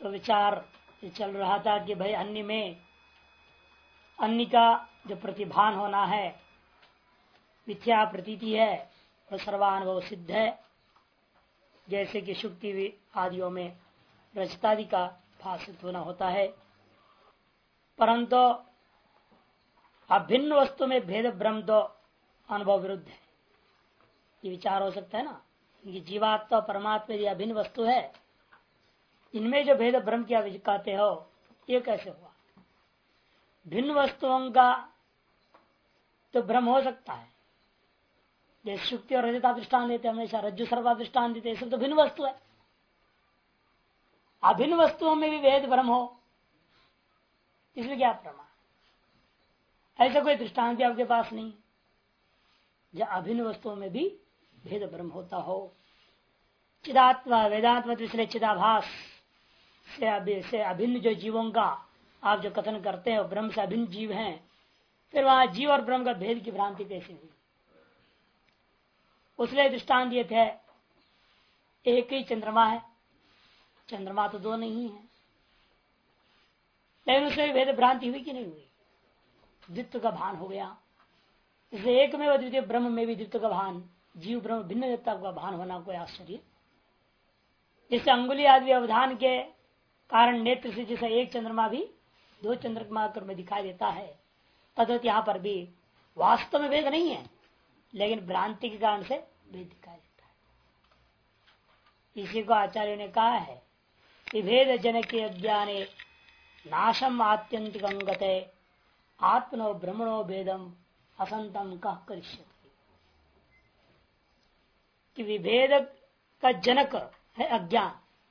तो विचार चल रहा था कि भाई अन्य में अन्य का जो प्रतिभान होना है, मिथ्या प्रतीति है, वह सर्वानुभव सिद्ध है। जैसे कि शुक्ति आदियों में रजतादि का भाषित होना होता है, परंतु अभिन्न वस्तु में भेद ब्रह्म तो अनुभव विरुद्ध है। ये विचार हो सकता है ना कि जीवात्मा परमात्मा यदि अभिन्न वस्तु है, इनमें जो भेद ब्रह्म क्या कहते हो, ये कैसे हुआ? भिन्न वस्तुओं का तो ब्रह्म हो सकता है, जैसे शुक्ति और रजता दृष्टान देते, हमेशा रज्जु सर्वा दृष्टान देते, ये सब तो भिन्न वस्तु है। अभिन्न वस्तुओं में भी भेद ब्रह्म हो, इसमें क्या प्रमाण? ऐसा कोई दृष्टांत आपके पास नहीं जब अभिन्न वस्तुओं में भी भेद ब्रह्म होता हो। चिदात्मा वेदांत मत इसलिए चिदाभास से अभिन्न जो जीवों का आप जो कथन करते हैं ब्रह्म से अभिन्न जीव हैं, फिर वहां जीव और ब्रह्म का भेद की भ्रांति कैसे हुई? उसलिए दृष्टांत दिए थे, एक ही चंद्रमा है, चंद्रमा तो दो नहीं है, लेकिन उसमें भेद भ्रांति हुई कि नहीं हुई? द्वित्व का भान हो गया। इसलिए एक में द्वितीय ब्रह्म में भी द्वित्व का भान, जीव ब्रह्म भिन्नता का भान होना कोई आश्चर्य? इससे अंगुली आदि अवधान के कारण नेत्र से जैसे एक चंद्रमा भी दो चंद्रमा में दिखाई देता है, तद्वत यहाँ पर भी वास्तव में भेद नहीं है, लेकिन भ्रांति के कारण से भेद दिखाई देता है। इसी को आचार्य ने कहा है कि भेद जनक अज्ञाने नाशम आत्यंतिकं गते आत्मनो ब्रह्मणो भेदम असंतम कह करिष्यति। कि विभेद का जनक है अज्ञान,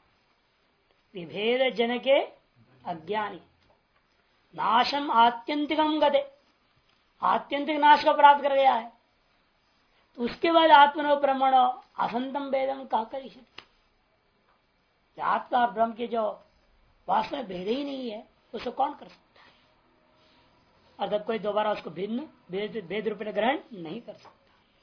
विभेद जनके अज्ञानी नाशम आत्यंतिकम गते, आत्यंतिक नाश को प्राप्त कर गया है, तो उसके बाद आत्मनो ब्रह्मणो असंतम भेदम कह करिष्यति। आत्मा और ब्रह्म के जो वास्तव में भेद ही नहीं है, उसको कौन कर सकता है? अर्थात कोई दोबारा उसको भिन्न भेद रूप में ग्रहण नहीं कर सकता।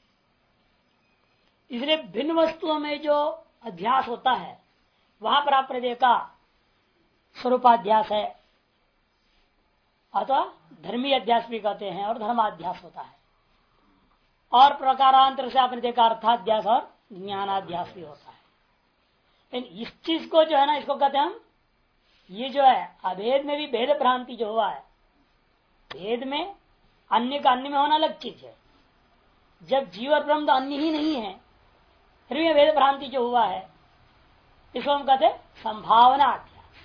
इसलिए भिन्न वस्तुओं में जो अध्यास होता है, वहां पर आपने देखा स्वरूपाध्यास है, अथवा धर्मी अध्यास भी कहते हैं, और धर्माध्यास होता है, और प्रकारांतर से आपने देखा अर्थाध्यास और ज्ञानाध्यास भी होता है। लेकिन इस चीज को जो है ना, इसको कहते हैं हम, ये जो है अभेद में भी भेद भ्रांति जो हुआ है, भेद में अन्य का अन्य में होना अलग चीज है। जब जीव और ब्रह्म तो अन्य ही नहीं है, फिर भी भेद भ्रांति जो हुआ है, इसको हम कहते हैं संभावना अध्यास।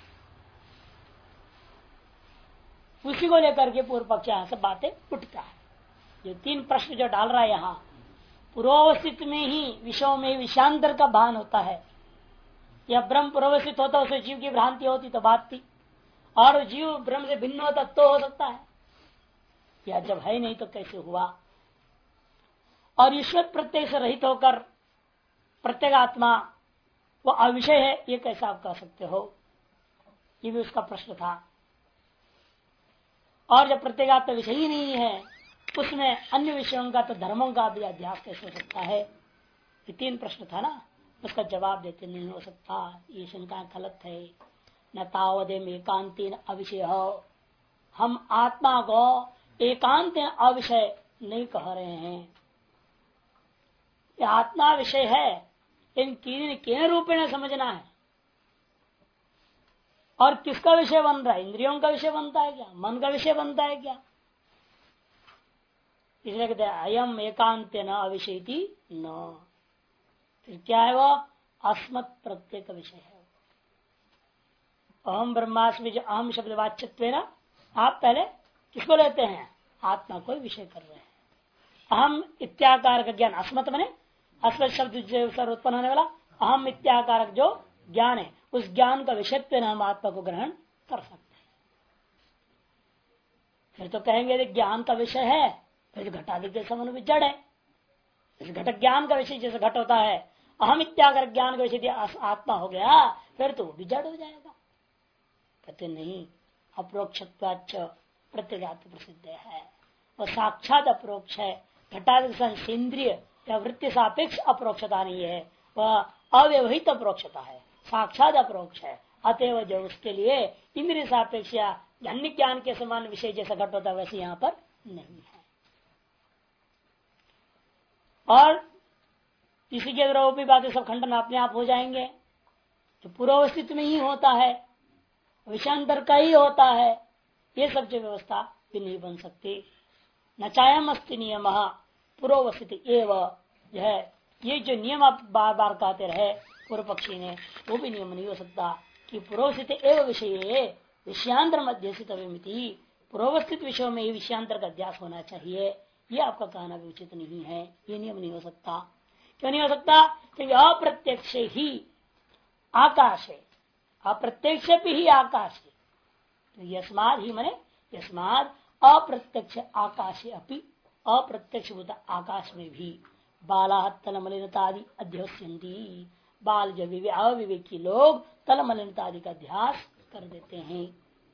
उसी को लेकर के पूर्व पक्ष यहां से बातें उठता है। जो तीन प्रश्न जो डाल रहा है यहाँ, पूर्वावस्थित में ही विषयों में विषांतर का भान होता है, या ब्रह्म पूर्वस्थित होता उसे जीव की भ्रांति होती तो बात थी, और जीव ब्रह्म से भिन्न होता तो हो सकता है, या जब है नहीं तो कैसे हुआ? और ईश्वर प्रत्यय से रहित होकर प्रत्येक आत्मा वो अविषय है, ये कैसे आप कह सकते हो? ये भी उसका प्रश्न था। और जब प्रत्येक आत्मा विषय ही नहीं है, उसमें अन्य विषयों का तो धर्मों का भी अध्यास कैसे हो सकता है? ये तीन प्रश्न था ना, उसका जवाब देते नहीं हो सकता, ये शंका गलत है। न तावदेम एकांतेन अविषय हो, हम आत्मा को एकांत अविषय नहीं कह रहे हैं। ये आत्मा विषय है, लेकिन किन रूपेण समझना है, और किसका विषय बन रहा है? इंद्रियों का विषय बनता है क्या? मन का विषय बनता है क्या? इसलिए कहते हैं अयम एकांत न अविषयति न, फिर क्या है वो? अस्मत् प्रत्यय का विषय है। अहम ब्रह्मास्मि जो अहम शब्द वाच्यत्व ना, आप पहले किसको लेते हैं? आत्मा को विषय कर रहे हैं। अहम इत्याकार का ज्ञान, अस्मत् मने अस्मत् शब्द से उत्पन्न होने वाला अहम इत्याकारक जो ज्ञान है, उस ज्ञान का विषयत्व हम आत्मा को ग्रहण कर सकते हैं। फिर तो कहेंगे ज्ञान का विषय है, फिर घटादि के समान भी जड़ है। इस घटक ज्ञान का विषय जैसे घट होता है, अहम इत्याकार ज्ञान का विषय आत्मा हो गया, फिर तो भी जड़ हो जाएगा। कहते नहीं, अप्रोक्षत्वाच्च प्रत्यगात्म प्रसिद्ध है, वह साक्षात अप्रोक्ष है। घटादि इंद्रिय या वृत्ति सापेक्ष अप्रोक्षता नहीं है, वह अव्यवहित अप्रोक्षता है, साक्षात अप्रोक्ष है, अतएव जो उसके लिए इंद्रिय सापेक्ष या अन्य ज्ञान के समान विषय जैसा घट होता है वैसे यहाँ पर नहीं है। और इसी के द्वारा वो भी बातें सब खंडन अपने आप हो जाएंगे। जो पूर्वावस्थित में ही होता है, विषयांतर का ही होता है, ये सब जो व्यवस्था भी नहीं बन सकती। न चायम अस्ति नियम पूर्वावस्थित एवं जो है, ये जो नियम आप बार बार कहते रहे पूर्व पक्षी ने, वो भी नियम नहीं हो सकता कि पूर्वस्थित एवं विषय विषयांतर मध्यस्थित पूर्वस्थित विषयों में ही विषयांतर का अध्यास होना चाहिए। ये आपका कहना भी उचित नहीं है, ये नियम नहीं हो सकता। क्यों नहीं हो सकता? क्योंकि अप्रत्यक्ष ही आकाश है, अप्रत्यक्ष भी ही आकाश है। तो यस्माद ही मने यस्माद अप्रत्यक्ष आकाश अपि, अप्रत्यक्ष आकाश में भी बाला तल मलिनता आदि अध्यस्यन्ति, बाल जब अविवेकी लोग तल मलिनता आदि का अध्यास कर देते हैं।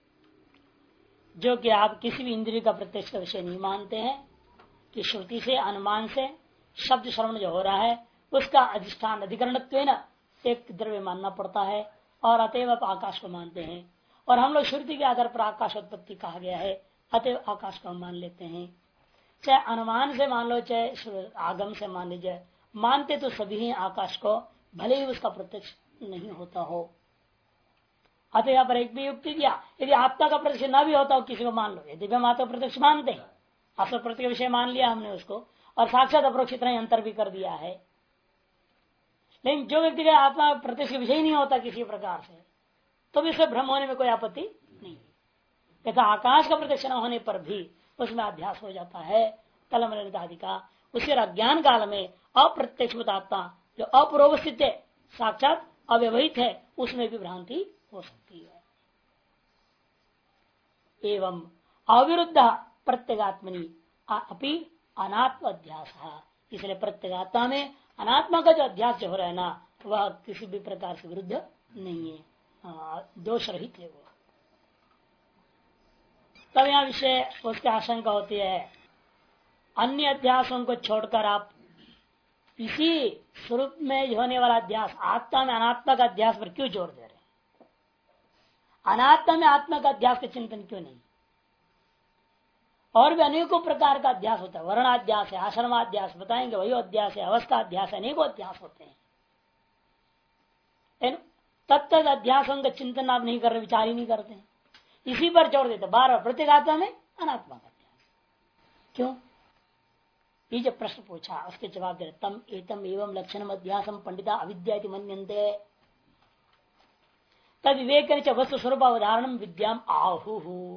जो कि आप किसी भी इंद्रिय का प्रत्यक्ष का विषय नहीं मानते हैं कि श्रुति से अनुमान से शब्द श्रवण जो हो रहा है उसका अधिष्ठान अधिकरणत्व एक द्रव्य मानना पड़ता है, और अतएव आप आकाश को मानते हैं। और हम लोग श्रुति के आधार पर आकाश उत्पत्ति कहा गया है, अतएव आकाश को हम मान लेते हैं। चाहे अनुमान से मान लो चाहे आगम से मान लीजिए, मानते तो सभी ही आकाश को, भले ही उसका प्रत्यक्ष नहीं होता हो। अतः यहाँ पर एक भी युक्ति दिया, यदि आत्मा का प्रत्यक्ष न भी होता हो किसी को मान लो, यदि हम आत्मा प्रत्यक्ष मानते हैं, असल प्रत्यक्ष विषय मान लिया हमने उसको, और साक्षात अप्रोक्ष इतना ही अंतर भी कर दिया है। लेकिन जो व्यक्ति का आत्मा प्रत्यक्ष विषय नहीं होता किसी प्रकार से, तो भी उससे भ्रम होने में कोई आपत्ति नहीं। तथा आकाश का प्रत्यक्ष न होने पर भी उसमें अध्यास हो जाता है तलमलिनता आदि का। उसके अज्ञान काल में अप्रत्यक्ष आत्मा जो अपूर्वस्थित है, साक्षात अव्यवहित है, उसमें भी भ्रांति हो सकती है। एवं अविरुद्ध प्रत्यगात्मनि अपि अनात्म अध्यास, इसलिए प्रत्यगात्मा में अनात्मा का जो अध्यास जो हो रहा है ना, वह किसी भी प्रकार से विरुद्ध नहीं है, दोष रहित है वो। तब यहाँ विषय उसकी आशंका होती है, अन्य अध्यासों को छोड़कर आप इसी स्वरूप में होने वाला अध्यास, आत्मा में अनात्मा का अध्यास पर क्यों जोर दे रहे हैं? अनात्मा में आत्मा का अध्यास का चिंतन क्यों नहीं? और भी अनेकों प्रकार का अध्यास होता है, वर्णाध्यास है, आश्रमाध्यास बताएंगे, वही अध्यास है, अवस्था अध्यास है, अनेकों अध्यास होते हैं। तत्त अध्यासों का चिंतन आप नहीं कर रहे, विचार ही नहीं करते हैं, इसी पर जोड़ देते बार बार प्रत्येगात्मा में अनात्मा का अध्यास। क्यों? ये जो प्रश्न पूछा उसके जवाब दे रहे, तम एतम एवं लक्षणम अध्यासम पंडिता अविद्या मन्यन्ते तद विवेक वस्तु स्वरूप अवधारण विद्याम आहु।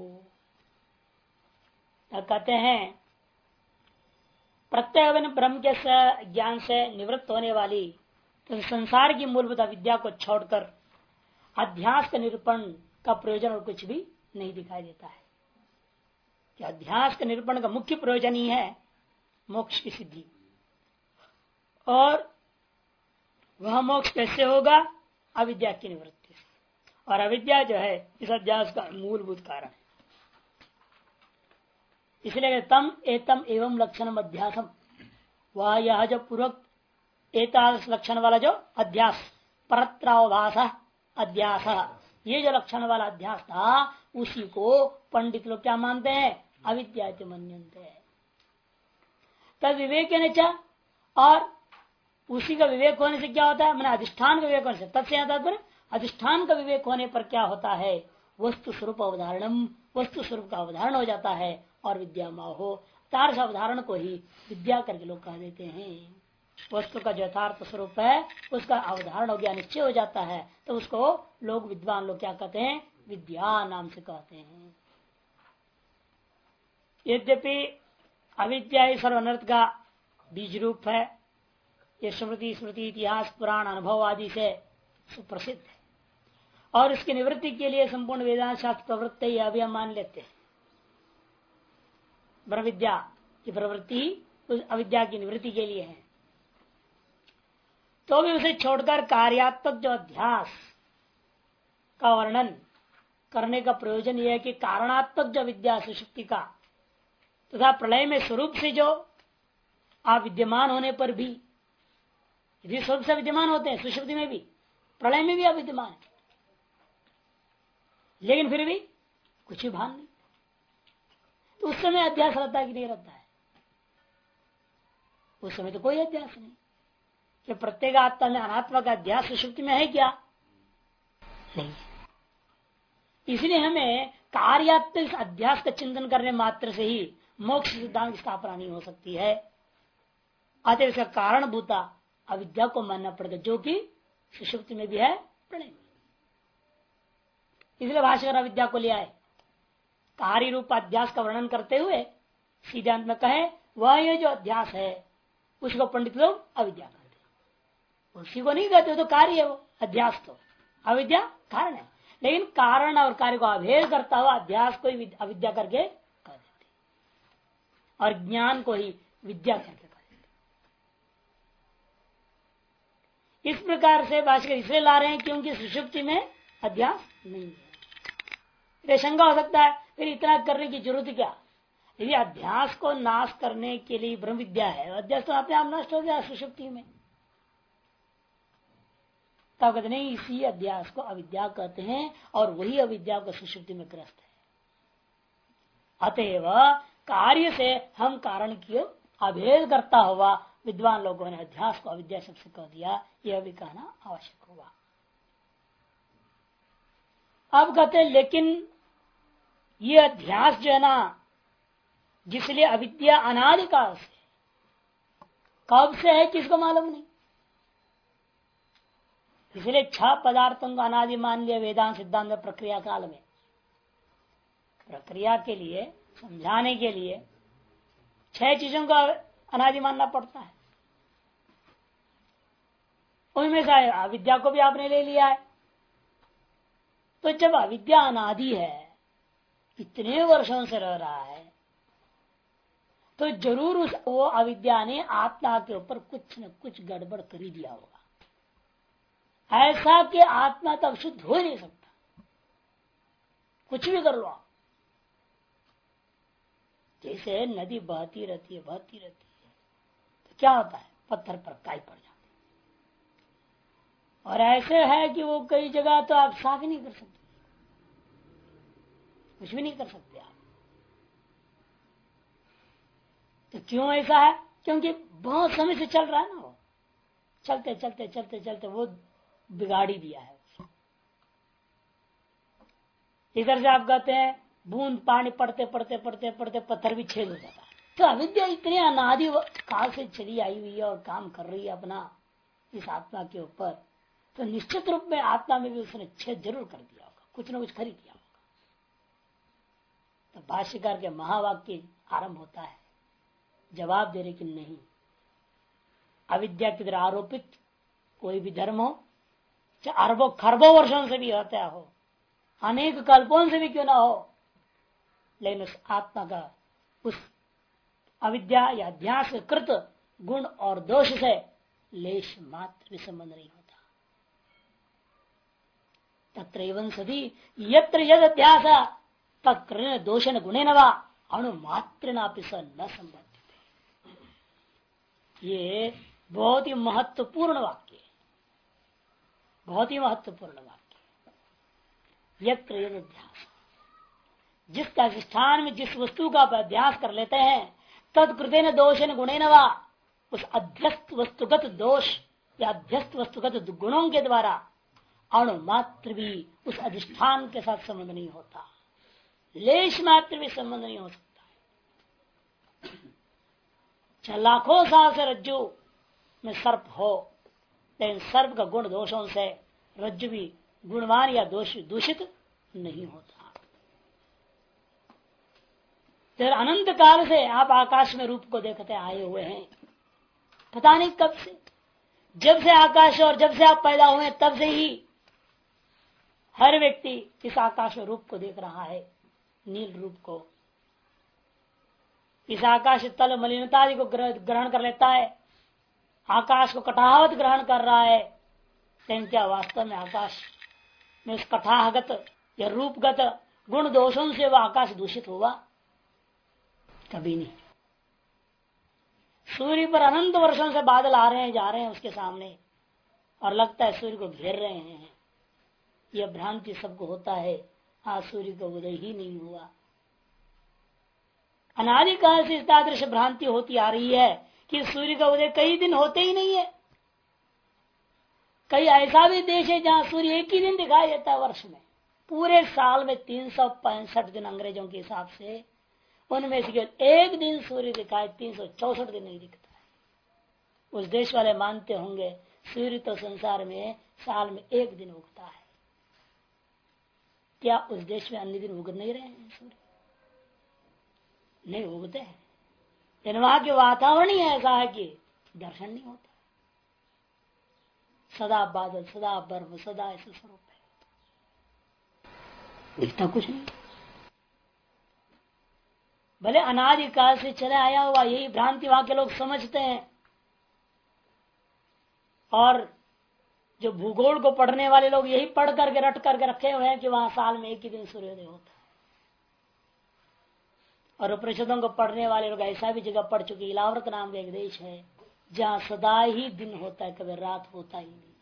कहते हैं प्रत्येक ब्रह्म के ज्ञान से निवृत्त होने वाली तो संसार की मूलभूत विद्या को छोड़कर अध्यास के निरूपण का प्रयोजन और कुछ भी नहीं दिखाई देता है। कि अध्यास के निरूपण का मुख्य प्रयोजन ही है मोक्ष की सिद्धि, और वह मोक्ष कैसे होगा? अविद्या की निवृत्ति से, और अविद्या जो है इस अध्यास का मूलभूत कारण है। इसलिए तम एतम एवं लक्षणम अध्यासम, वह यह जो पूर्वक एतादृश लक्षण वाला जो अध्यास, परत्रावभास अध्यास, ये जो लक्षण वाला अध्यास था, उसी को पंडित लोग क्या मानते हैं? अविद्या मन्यन्ते। तद विवेक ने, और उसी का विवेक होने से क्या होता है? मैंने अधिष्ठान का विवेक होने से, तब से तात्पर्य अधिष्ठान का विवेक होने पर क्या होता है? वस्तु स्वरूप अवधारणम, वस्तु स्वरूप का अवधारण हो जाता है, और विद्या माहो, तार्श अवधारण को ही विद्या करके लोग कह देते हैं। वस्तु का जो यथार्थ स्वरूप है उसका अवधारण हो गया, निश्चय हो जाता है, तो उसको लोग विद्वान लोग क्या कहते हैं? विद्या नाम से कहते हैं। यद्यपि अविद्या सर्वनर्थ का बीज रूप है, ये स्मृति स्मृति इतिहास पुराण अनुभव आदि से सुप्रसिद्ध है, और इसकी निवृत्ति के लिए संपूर्ण वेदांत शास्त्र प्रवृत्ति यह भी हम मान लेते हैं। ब्रह्म विद्या की प्रवृत्ति उस अविद्या की निवृत्ति के लिए है, तो भी उसे छोड़कर कार्यात्मक जो अध्यास का वर्णन करने का प्रयोजन यह है कि कारणात्मक जो विद्या सुषुप्ति का तथा प्रलय में स्वरूप से जो आप विद्यमान होने पर भी, यदि स्वरूप से विद्यमान होते हैं सुषुप्ति में भी, प्रलय में भी आप विद्यमान है, लेकिन फिर भी कुछ ही भान नहीं। तो उस समय अध्यास रहता है कि नहीं रहता है? उस समय तो कोई अध्यास नहीं। कि प्रत्येक आत्मा में अनात्मा का अध्यास सुषुप्ति में है क्या? नहीं। इसलिए हमें कार्यात्मक अध्यास का चिंतन करने मात्र से ही मोक्ष सिद्धांत की स्थापना नहीं हो सकती है। अतः इसका कारण भूता अविद्या को मानना पड़ेगा, जो कि सुषुप्ति में भी है, प्रलय में। इसलिए भाष्यकार अविद्या को ले आए। कार्य रूप अध्यास का वर्णन करते हुए सीधे अंत में कहे वह ये जो अध्यास है उसको पंडित लोग अविद्या कहते हैं। उसी को नहीं कहते, तो कार्य है वो अध्यास, तो अविद्या कारण है। लेकिन कारण और कार्य को अभेद करता हुआ अध्यास को ही अविद्या करके कह देते और ज्ञान को ही विद्या करके कह देते। इस प्रकार से भाष्यकार इसलिए ला रहे हैं क्योंकि सुषुप्ति में अध्यास नहीं है। शंका हो सकता है फिर इतना करने की जरूरत क्या? यदि अध्यास को नाश करने के लिए ब्रह्म विद्या है, अध्यास तो अपने आप नष्ट हो गया सुषुप्ति में। तब कहते नहीं, इसी अध्यास को अविद्या कहते हैं और वही अविद्या को सुषुप्ति में ग्रस्त है। अतएव कार्य से हम कारण की अभेद करता हुआ विद्वान लोगों ने अध्यास को अविद्या शब्द से कह दिया, यह भी कहना आवश्यक होगा। अब कहते हैं लेकिन ये अध्यास जो है ना, जिसलिए अविद्या अनादिकाल से, कब से है किसको मालूम नहीं। इसलिए 6 पदार्थों का अनादि मान लिया वेदांत सिद्धांत प्रक्रिया काल में। प्रक्रिया के लिए, समझाने के लिए 6 चीजों का अनादि मानना पड़ता है। उनमें से अविद्या को भी आपने ले लिया है। तो जब अविद्या अनादि है, इतने वर्षों से रह रहा है, तो जरूर वो अविद्या ने आत्मा के ऊपर कुछ न कुछ गड़बड़ कर ही दिया होगा। ऐसा कि आत्मा तब शुद्ध हो ही नहीं सकता, कुछ भी कर लो आप। जैसे नदी बहती रहती है बहती रहती है, तो क्या होता है, पत्थर पर काई पड़ जाती है। और ऐसे है कि वो कई जगह तो आप साफ ही नहीं कर सकते, कुछ भी नहीं कर सकते आप। तो क्यों ऐसा है? क्योंकि बहुत समय से चल रहा है ना, वो चलते चलते चलते चलते वो बिगाड़ी दिया है। इधर से आप कहते हैं बूंद पानी पड़ते पड़ते पड़ते पड़ते पत्थर भी छेद हो जाता है। तो अविद्या इतनी अनादि काल से चली आई हुई है और काम कर रही है अपना इस आत्मा के ऊपर, तो निश्चित रूप में आत्मा में भी उसने छेद जरूर कर दिया होगा, कुछ न कुछ खरीद दिया होगा। तो भाष्यकार के महावाक्य आरंभ होता है जवाब दे रहे कि नहीं, अविद्या की तरह आरोपित कोई भी धर्म हो, चाहे अरबों खरबों वर्षों से भी होता हो, अनेक कल्पों से भी क्यों ना हो, लेकिन उस आत्मा का उस अविद्या या अध्यास कृत गुण और दोष से लेश मात्र भी संबंध नहीं होता। तत्र एवं सदी यत्र यद अध्यास तत्कृण दोषेन गुणेन वा अणुमात्र नापि स न संबंधित। ये बहुत ही महत्वपूर्ण वाक्य, बहुत ही महत्वपूर्ण वाक्य। यत्र यद अध्यास, जिसका अधिष्ठान में जिस वस्तु का अध्यास कर लेते हैं, तत्कृतेन दोषेन गुणेन वा, उस अध्यस्त वस्तुगत दोष या अध्यस्त वस्तुगत गुणों के द्वारा अणुमात्र भी उस अधिष्ठान के साथ संबंध नहीं होता, लेश मात्र भी संबंध नहीं हो सकता है। लाखों साल से रज्जु में सर्प हो, लेकिन सर्प का गुण दोषों से रज्जु भी गुणवान या दोष दूषित नहीं होता। फिर अनंत काल से आप आकाश में रूप को देखते आए हुए हैं, पता नहीं कब से, जब से आकाश और जब से आप पैदा हुए तब से ही हर व्यक्ति इस आकाश में रूप को देख रहा है, नील रूप को। इस आकाश तल मलिनता आदि को ग्रहण कर लेता है, आकाश को कटाहवत ग्रहण कर रहा है, लेकिन क्या वास्तव में आकाश में उस कटाहगत या रूपगत गुण दोषों से वह आकाश दूषित हुआ? कभी नहीं। सूर्य पर अनंत वर्षों से बादल आ रहे हैं जा रहे हैं उसके सामने, और लगता है सूर्य को घेर रहे हैं। यह भ्रांति सबको होता है, आज सूर्य का उदय ही नहीं हुआ। अनादिकाल से इस तादृश भ्रांति होती आ रही है कि सूर्य का उदय कई दिन होते ही नहीं है। कई ऐसा भी देश है जहां सूर्य एक ही दिन दिखाई देता है वर्ष में। पूरे साल में 365 दिन अंग्रेजों के हिसाब से, उनमें से केवल एक दिन सूर्य दिखाई, 364 दिन नहीं दिखता है। उस देश वाले मानते होंगे सूर्य तो संसार में साल में एक दिन उगता है। क्या उस देश में अन्य दिन उग नहीं रहे हैं? सूर्य नहीं उगते हैं, लेकिन वहां के वातावरण ही ऐसा है कि दर्शन नहीं होता। सदा बादल, सदा बर्फ, सदा ऐसे स्वरूप है, दिखता कुछ नहीं। भले अनादिकाल से चले आया हुआ यही भ्रांति वहां के लोग समझते हैं। और जो भूगोल को पढ़ने वाले लोग यही पढ़ करके रट करके रखे हुए हैं कि वहां साल में एक ही दिन सूर्योदय होता है। और उपनिषदों को पढ़ने वाले लोग ऐसा भी जगह पढ़ चुके, इलाव्रत नाम का एक देश है जहां सदा ही दिन होता है, कभी रात होता ही नहीं,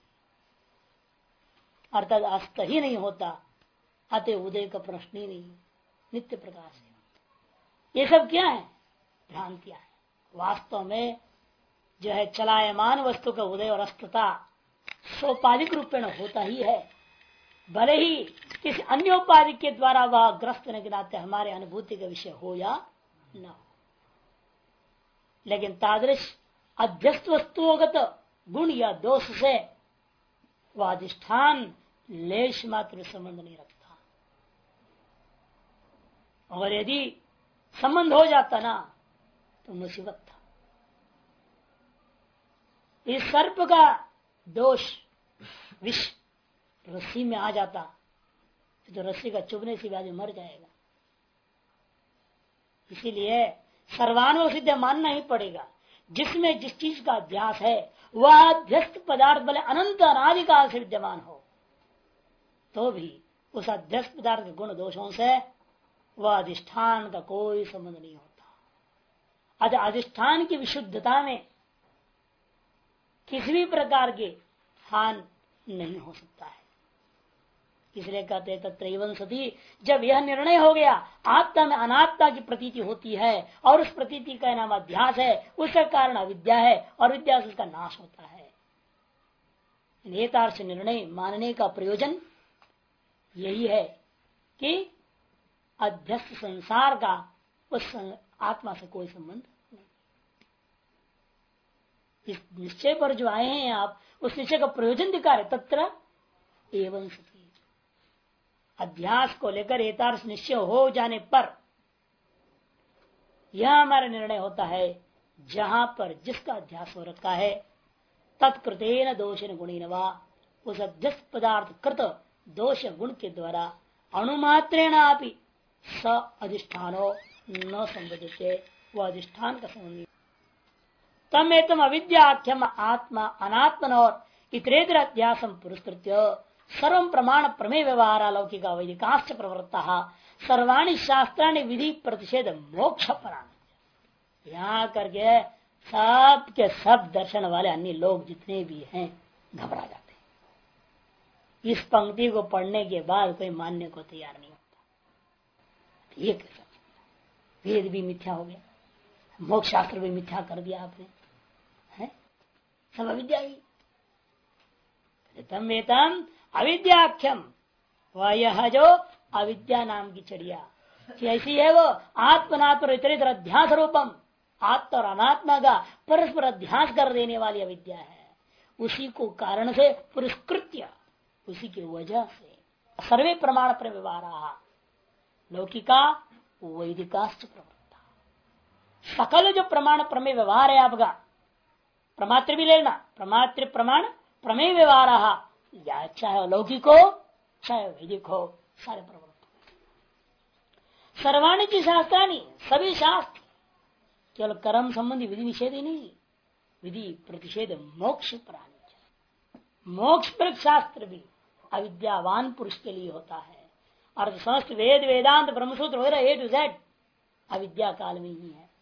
अर्थात अस्त ही नहीं होता, अतः उदय का प्रश्न ही नहीं, नित्य प्रकाश है। ये सब क्या है? भ्रांतियां है। वास्तव में जो है चलायमान वस्तु का उदय और अस्तता सोपाधिक रूप में होता ही है, भले ही किसी अन्य उपाधि के द्वारा वह ग्रस्त होने के नाते हमारे अनुभूति का विषय हो या न हो। लेकिन तादृश अध्यस्त वस्तुगत गुण या दोष से वह अधिष्ठान लेश मात्र संबंध नहीं रखता। और यदि संबंध हो जाता ना तो मुसीबत था। इस सर्प का दोष विष रस्सी में आ जाता तो रस्सी का चुभने से भी आदमी मर जाएगा। इसीलिए सर्वानुभव सिद्ध मानना ही पड़ेगा। जिसमें जिस चीज का अध्यास है वह अध्यस्त पदार्थ भले अनंत अनादिकाल से विद्यमान हो तो भी उस अध्यस्त पदार्थ के गुण दोषों से वह अधिष्ठान का कोई संबंध नहीं होता। अतः अधिष्ठान की विशुद्धता में किसी भी प्रकार के हान नहीं हो सकता है। इसलिए कहते तत्रैवं सती, जब यह निर्णय हो गया आत्मा में अनात्मा की प्रतीति होती है और उस प्रतीति का नाम अध्यास है, उसका कारण अविद्या है और विद्या से उसका नाश होता है। नेतार्थ निर्णय मानने का प्रयोजन यही है कि अध्यस्त संसार का उस आत्मा से कोई संबंध नहीं। इस निश्चय पर जो आए हैं आप, उस निश्चय का प्रयोजन दिखा रहे तत्र एवं सती। अध्यास को लेकर एतार्थ निश्चय हो जाने पर यह हमारा निर्णय होता है, जहां पर जिसका अध्यास हो रखा है तत्कृतेन दोषेन गुणेन वा, उस अध्यस्त पदार्थ कृत दोष गुण के द्वारा अणुमात्रेण अपि स अधिष्ठानो न संबद्धते, वह अधिष्ठान का संबंधी। तम एतम अविद्याख्यम आत्मा अनात्मन और इतरेतर अध्यासम पुरस्कृत्य सर्व प्रमाण प्रमेय व्यवहार लौकिक वैदिकाश्च प्रवृत्ता सर्वाणि शास्त्राणि विधि प्रतिषेध मोक्ष पराण। यहाँ करके सब के सब दर्शन वाले अन्य लोग जितने भी हैं घबरा जाते हैं। इस पंक्ति को पढ़ने के बाद कोई मानने को तैयार नहीं होता। ये कैसा वेद भी मिथ्या हो गया, मोक्ष शास्त्र भी मिथ्या कर दिया आपने, है सब अविद्या ही। तम वेतम अविद्याख्यम, वह यह जो अविद्या नाम की चिड़िया ऐसी है, वो आत्मनात्म इतरेतर अध्यास रूपम, आत्मा और अनात्मा का परस्पर अध्यास कर देने वाली अविद्या है। उसी को कारण से पुरस्कृत्य, उसी की वजह से सर्वे प्रमाण पर व्यवहार लौकिका वैदिकाश्च प्रवृत्ता, सकल जो प्रमाण प्रमेय व्यवहार है आपका, प्रमात्र भी लेना, प्रमात्र प्रमाण प्रमेय व्यवहार या चाहे लौकिक हो चाहे वैदिक हो, सारे प्रवृत्त सर्वाणी की शास्त्राणी, सभी शास्त्र केवल कर्म संबंधी विधि निषेध ही नहीं, विधि प्रतिषेध मोक्ष प्राणी। मोक्ष पर शास्त्र भी अविद्यावान पुरुष के लिए होता है। और समस्त वेद वेदांत ब्रह्मसूत्र वगैरह ए टू जेड अविद्या काल में ही है।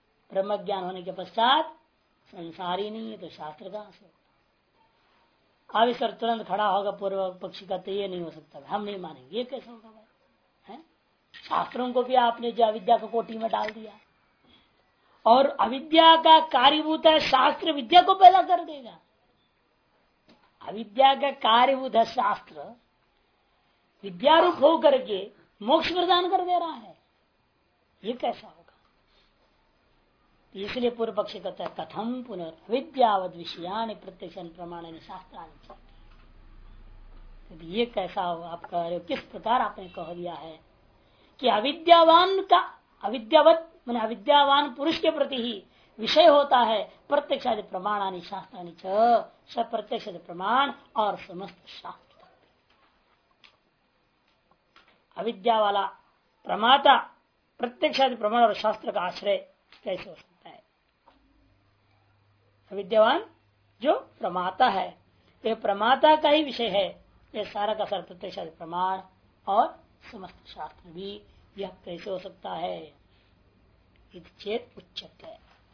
ब्रह्म ज्ञान होने के पश्चात संसार ही नहीं है तो शास्त्र कहां से? अब इस पर तुरंत खड़ा होगा पूर्व पक्षी का, तो ये नहीं हो सकता, हम नहीं मानेंगे, ये कैसे होगा भाई? है शास्त्रों को भी आपने जो अविद्या को कोटि में डाल दिया, और अविद्या का कार्यभूत है शास्त्र, विद्या को पैदा कर देगा। अविद्या का कार्यभूत है शास्त्र, विद्यारूप होकर के मोक्ष प्रदान कर दे रहा है, ये कैसा होगा? इसलिए पूर्व पक्षी कहता है कथम पुनर्विद्यावद विषयानि प्रत्यक्ष प्रमाण शास्त्रानि, ये कैसा हो? आप कह रहे हो किस प्रकार आपने कह दिया है कि अविद्यावान का अविद्यावत मैंने अविद्यावान पुरुष के प्रति ही विषय होता है प्रत्यक्षादि प्रमाणानि शास्त्रानि च, प्रत्यक्ष प्रमाण और समस्त शास्त्र। अविद्या वाला प्रमाता प्रत्यक्षादि प्रमाण और शास्त्र का आश्रय कैसे हो सकता है? अविद्यावान जो प्रमाता है, ये प्रमाता का ही विषय है, ये सारा का सारा प्रत्यक्षादि प्रमाण और समस्त शास्त्र भी, यह कैसे हो सकता है? चेत उच्चते,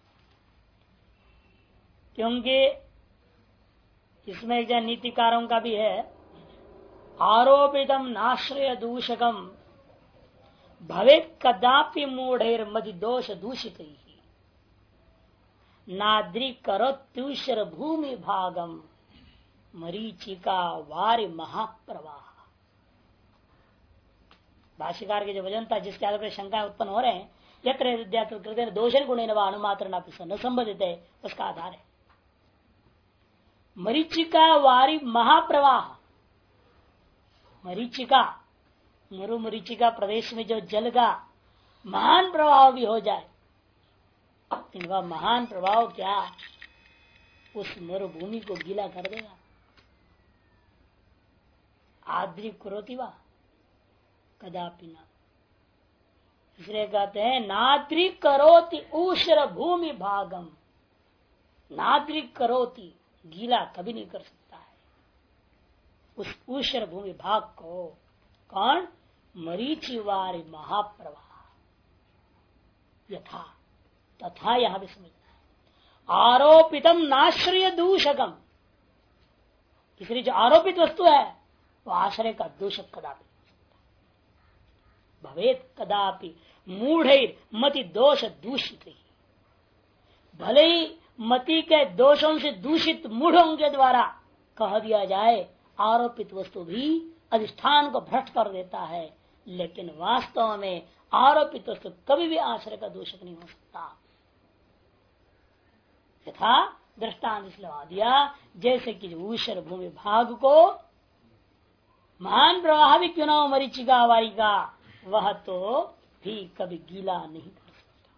क्योंकि इसमें एक नीतिकारों का भी है, आरोपितम नाश्रय दूषकम भवे कदापि मूढ़ेर मदि दोष दूषित ही नाद्री करोत्युषर भूमि भागम मरीचिका वारि महाप्रवाह। भाष्यकार के जो वचन था जिसके आधार पर शंका उत्पन्न हो रहे हैं, यत्र दोषण गुणेन व अनुमात्र न संबंधित है, उसका आधार है मरीचिका वारि महाप्रवाह। मरीचिका मरु मरीचिका प्रदेश में जो जल का महान प्रभाव भी हो जाए, वह महान प्रभाव क्या उस मरुभूमि को गीला कर देगा। आद्री करोति वा कदापि ना, इसलिए कहते हैं नाद्री करोति ऊषर भूमि भागम। नाद्री करोति गीला कभी नहीं कर सकता है उस ऊषर भूमि भाग को। कौन? मरीचिवारि महाप्रवाह। यथा तथा यहां भी समझना है। आरोपितम नाश्रय दूषकम, इसलिए जो आरोपित वस्तु है वो आश्रय का दूषक कदापि भवेत कदापि मूढ़ मति दोष दूषित ही। भले ही मति के दोषों से दूषित मूढ़ों के द्वारा कह दिया जाए, आरोपित वस्तु भी अधिष्ठान को भ्रष्ट कर देता है, लेकिन वास्तव में आरोपित वस्तु कभी भी आश्रय का दूषक नहीं हो सकता। यथा दृष्टांत इसलिए दिया, जैसे कि ऊषर भूमि भाग को महान प्रवाह भी क्यों न हो मरीचिका वारी का, वह तो भी कभी गीला नहीं कर सकता।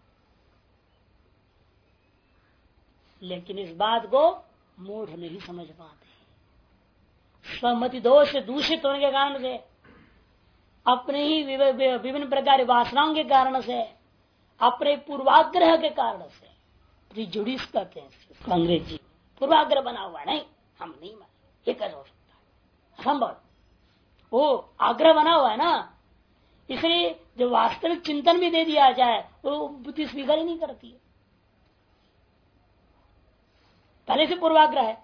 लेकिन इस बात को मूढ़ नहीं समझ पाते। स्वमति दोष से दूषित होने के कारण से, अपने ही विभिन्न प्रकार वासनाओं के कारण से, अपने पूर्वाग्रह के कारण से, प्रिजुडिस कहते हैं अंग्रेजी, पूर्वाग्रह बना हुआ नहीं, हम नहीं माने, ये कैसे हो सकता है? असंभव। वो आग्रह बना हुआ है ना, इसलिए जो वास्तविक चिंतन भी दे दिया जाए वो बुद्धि स्वीकार ही नहीं करती है, पहले से पूर्वाग्रह है।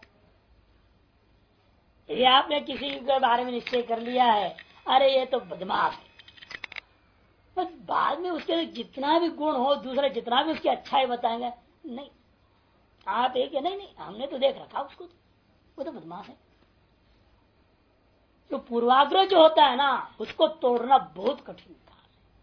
ये आपने किसी के बारे में निश्चय कर लिया है, अरे ये तो बदमाश है, बस बाद में उसके जितना भी गुण हो, दूसरा जितना भी उसकी अच्छाई बताएंगे, नहीं आप एक नहीं हमने तो देख रखा उसको, वो तो बदमाश है। तो पूर्वाग्रह जो होता है ना, उसको तोड़ना बहुत कठिन था।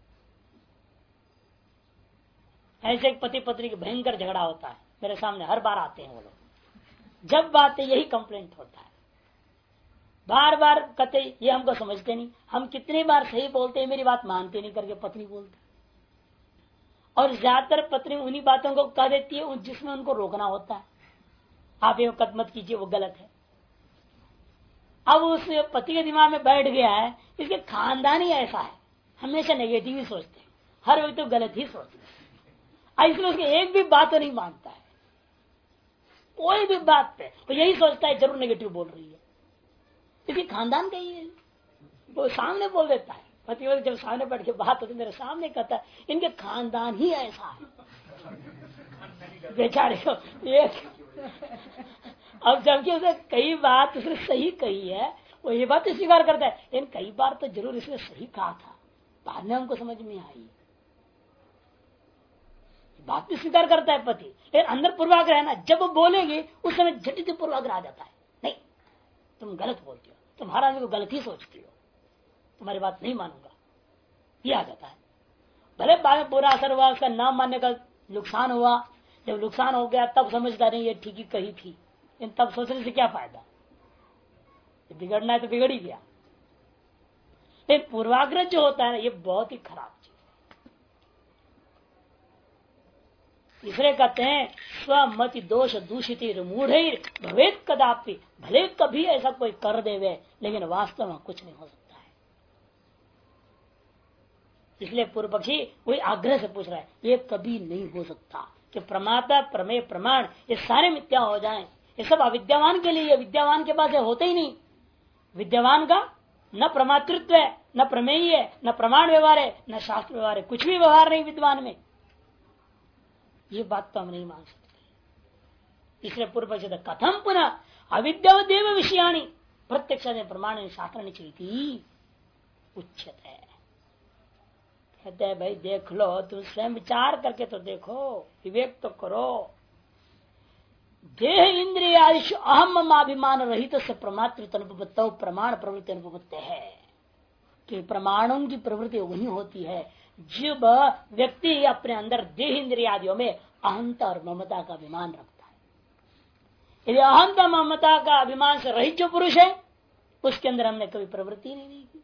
ऐसे एक पति पत्नी की भयंकर झगड़ा होता है, मेरे सामने हर बार आते हैं वो लोग, जब बात है यही कंप्लेंट होता है, बार बार कहते ये हमको समझते नहीं, हम कितनी बार सही बोलते हैं मेरी बात मानते नहीं करके पत्नी बोलती, और ज्यादातर पत्नी उन्हीं बातों को कह देती है जिसमें उनको रोकना होता है, आप ये कदम मत कीजिए वो गलत है। अब उस पति के दिमाग में बैठ गया है, इसके खानदान ही ऐसा है, हमेशा नेगेटिव ही सोचते हैं, हर व्यक्ति तो गलत ही सोचते हैं, इसलिए उसकी एक भी बात तो नहीं मानता है, कोई भी बात पे तो यही सोचता है जरूर नेगेटिव बोल रही है, इसके खानदान का ही है, वो सामने बोल देता है। पति जब सामने बैठ के बात होती मेरे सामने कहता है इनके खानदान ही ऐसा है, बेचारे को एक अब जबकि उसने कई बात उसने सही कही है, वो ये बात तो स्वीकार करता है, लेकिन कई बार तो जरूर इसने सही कहा था, बाद में हमको समझ में आई। बात भी स्वीकार करता है पति, लेकिन अंदर पूर्वाग्रह है ना, जब वो बोलेंगे उस समय झटित पूर्वाग्रह आ जाता है, नहीं तुम गलत बोलती हो, तुम्हारा आदमी को गलत ही सोचती हो, तुम्हारी बात नहीं मानूंगा, ये आ जाता है। भले बाद में पूरा असर हुआ, उसका नाम मानने का नुकसान हुआ, जब नुकसान हो गया तब समझता नहीं ये ठीक ही कही थी, लेकिन तब सोचने से क्या फायदा, बिगड़ना है तो बिगड़ ही गया। लेकिन पूर्वाग्रह जो होता है ना, ये बहुत ही खराब चीज है। इसलिए कहते हैं स्वमति दोष दूषित मूढ़ भवेद कदापि, भले कभी ऐसा कोई कर देवे लेकिन वास्तव में कुछ नहीं हो सकता है। इसलिए पूर्व पक्षी वही आग्रह से पूछ रहा है, ये कभी नहीं हो सकता कि प्रमाता प्रमेय प्रमाण ये सारे मिथ्या हो जाएं। ये सब अविद्यावान के लिए, विद्यावान के पास होते ही नहीं। विद्यावान का न प्रमातृत्व है, न प्रमेय है, न प्रमाण व्यवहार है, न शास्त्र व्यवहार है, कुछ भी व्यवहार नहीं विद्वान में। ये बात तो हम नहीं मान सकते। इसलिए पूर्व पक्ष कथम पुनः अविद्यावदेव विषयाणी प्रत्यक्ष प्रमाण शास्त्र चेती उच्चत है। कहते हैं भाई देख लो, तुम स्वयं विचार करके तो देखो, विवेक तो करो। देह इंद्रिय आयुष अहम ममाभिमान रहित से प्रमातृत्व अनुपत्त प्रमाण प्रवृत्ति अनुपत्त है कि प्रमाणों की प्रवृत्ति वही होती है जब व्यक्ति अपने अंदर देह इंद्रिय आदियों में अहंता और ममता का अभिमान रखता है। यदि अहंता ममता का अभिमान से रहित जो पुरुष है, उसके अंदर हमने कभी प्रवृत्ति नहीं की।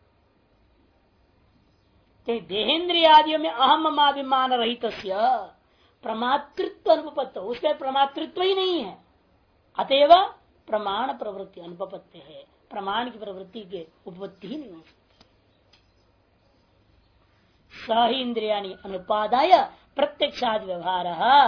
देहेंद्रिय आदियों में अहम ममाभिमान रहित प्रमातृत्व अनुपत्त, उसके प्रमातृत्व ही नहीं है, अतएव प्रमाण प्रवृत्ति अनुपत्ति है, प्रमाण की प्रवृत्ति के उपपत्ति ही नहीं हो सकती। स ही इंद्रियाणि अनुपादाय प्रत्यक्षाद व्यवहार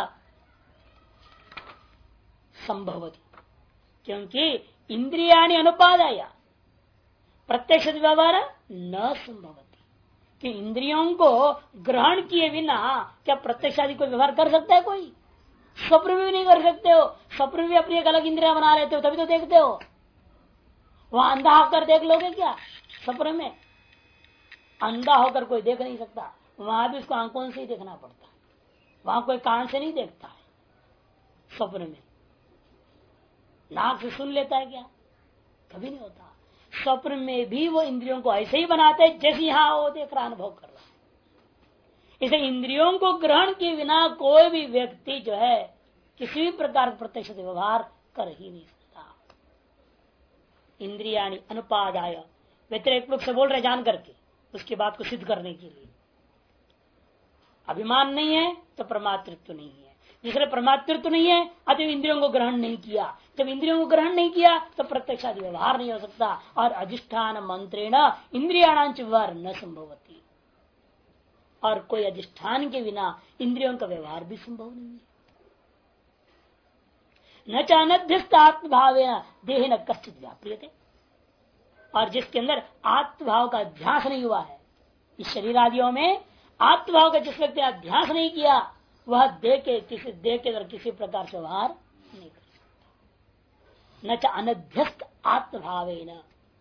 संभवति, क्योंकि इंद्रियाणि अनुपादाय प्रत्यक्ष व्यवहार न संभवति, कि इंद्रियों को ग्रहण किए बिना क्या प्रत्यक्ष आदि कोई व्यवहार कर सकता है कोई? स्वप्न में भी नहीं कर सकते हो। स्वप्न में अपनी एक अलग इंद्रिया बना लेते हो, तभी तो देखते हो। वहां अंधा होकर देख लोगे क्या? स्वप्न में अंधा होकर कोई देख नहीं सकता, वहां भी उसको आंखों से ही देखना पड़ता है, वहां कोई कान से नहीं देखता है। स्वप्न में नाक से सुन लेता है क्या? कभी नहीं होता। स्वप्न में भी वो इंद्रियों को ऐसे ही बनाते हैं जैसे यहां वो देख रहा, अनुभव कर रहा है। इसे इंद्रियों को ग्रहण के बिना कोई भी व्यक्ति जो है किसी भी प्रकार का प्रत्यक्ष व्यवहार कर ही नहीं सकता। इंद्रियाणि अनुपादाय, व्यतिरेक रूप से बोल रहे जान करके उसकी बात को सिद्ध करने के लिए। अभिमान नहीं है तो प्रमातृत्व नहीं है, जिसने प्रमातृत्व नहीं है अतः इंद्रियों को ग्रहण नहीं किया। जब इंद्रियों को ग्रहण नहीं किया तो प्रत्यक्ष आदि व्यवहार नहीं हो सकता, और अधिष्ठान मंत्रेण इंद्रियाणांच व्यवहार न संभवती, और कोई अधिष्ठान के बिना इंद्रियों का व्यवहार भी संभव नहीं है। न च अनध्यस्त आत्मभाव देह न कश्चित व्याप्रियते, और जिसके अंदर आत्मभाव का अध्यास नहीं हुआ है, इस शरीर आदियों में आत्मभाव का जिस व्यक्ति ने अध्यास नहीं किया, वह देह के किसी प्रकार से व्यवहार नहीं कर सकता। न च अनध्यस्त आत्मभावेन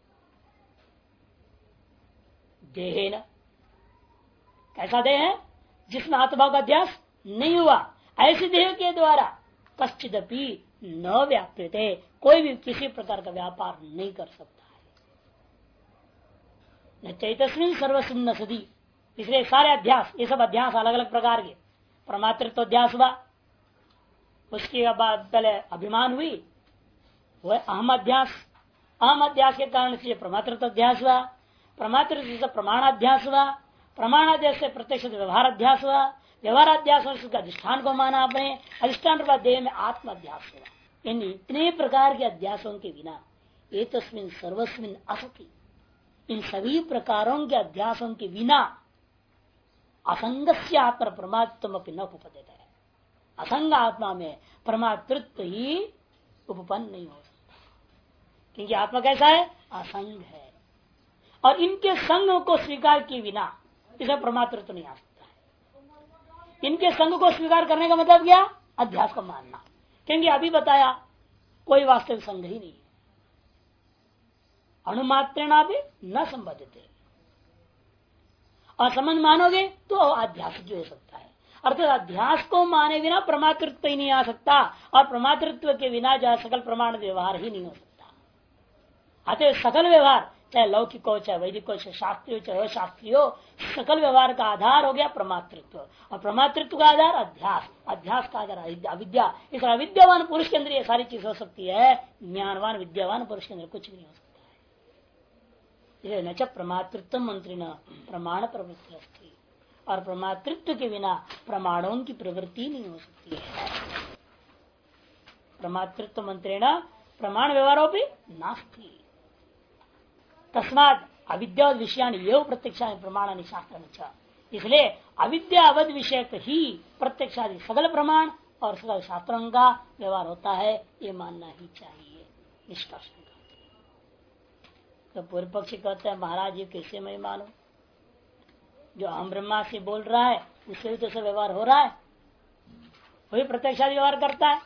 देहेन, कैसा देह है? जिसमें आत्मभाव का अध्यास नहीं हुआ, ऐसे देह के द्वारा कश्चिदपि न व्याप्यते, कोई भी किसी प्रकार का व्यापार नहीं कर सकता है। न चैतस्मिन् सर्वस्मिन् न सदी, इसलिए सारे अध्यास, ये सब अध्यास अलग अलग प्रकार के, प्रमातृत्व अध्यास हुआ, उसके बाद पहले अभिमान हुई, वह अहम अध्यास, अहम अध्यास के कारण से प्रमातृत्व अध्यास हुआ, प्रमातृत्व से प्रमाणाध्यास हुआ, प्रमाणाध्यास से प्रत्यक्ष व्यवहार अध्यास हुआ, व्यवहार अध्यास उसका अधिष्ठान को माना आपने, अधिष्ठान के बाद देह में आत्म अध्यास हुआ। इन इतने प्रकार के अध्यासों के बिना ये तस्मिन् सर्वस्मिन् असति, इन सभी प्रकारों के अध्यासों के बिना असंगस्य आत्मा प्रमातृत्व न उपपद्यते, असंग आत्मा में परमातृत्व ही उपपन्न नहीं हो सकता, क्योंकि आत्मा कैसा है? असंग है, और इनके संग को स्वीकार किए बिना इसमें परमातृत्व नहीं आ सकता है। इनके संग को स्वीकार करने का मतलब क्या? अध्यास को मानना, क्योंकि अभी बताया कोई वास्तविक संग ही नहीं। अणुमात्रेणा भी न संबंधित, और संबंध मानोगे तो अध्यास जो हो सकता है। अर्थात अध्यास को माने बिना प्रमातृत्व ही नहीं आ सकता, और प्रमातृत्व के बिना जो सकल प्रमाण व्यवहार ही नहीं हो सकता। अतः सकल व्यवहार चाहे लौकिक हो, चाहे वैदिक हो, चाहे शास्त्रीय हो, चाहे अशास्त्रीय हो, सकल व्यवहार का आधार हो गया प्रमातृत्व, और प्रमातृत्व का आधार अध्यास, अध्यास का आधार अविद्या। इस अविद्यावान पुरुष के अंदर ये सारी चीज हो सकती है, ज्ञानवान विद्यावान पुरुष के अंदर कुछ भी नहीं हो सकता है। न च प्रमातृत्व मंत्री न प्रमाण प्रवृत्ति अस्ति, और प्रमातृत्व के बिना प्रमाणों की प्रवृत्ति नहीं हो सकती है। प्रमातृत्व मंत्रेण प्रमाण व्यवहारों भी नास्ति। तस्माद अविद्या विषयान एवं प्रत्यक्षा प्रमाण शास्त्र, इसलिए अविद्या अवध विषय ही प्रत्यक्षादि सकल प्रमाण और सकल शास्त्रों का व्यवहार होता है, ये मानना ही चाहिए। निष्कर्ष तो पूर्व पक्षी कहते हैं महाराज ये कैसे मैं मानूं, जो हम ब्रह्मा से बोल रहा है उससे भी तो सब व्यवहार हो रहा है, वही प्रत्यक्षादि व्यवहार करता है,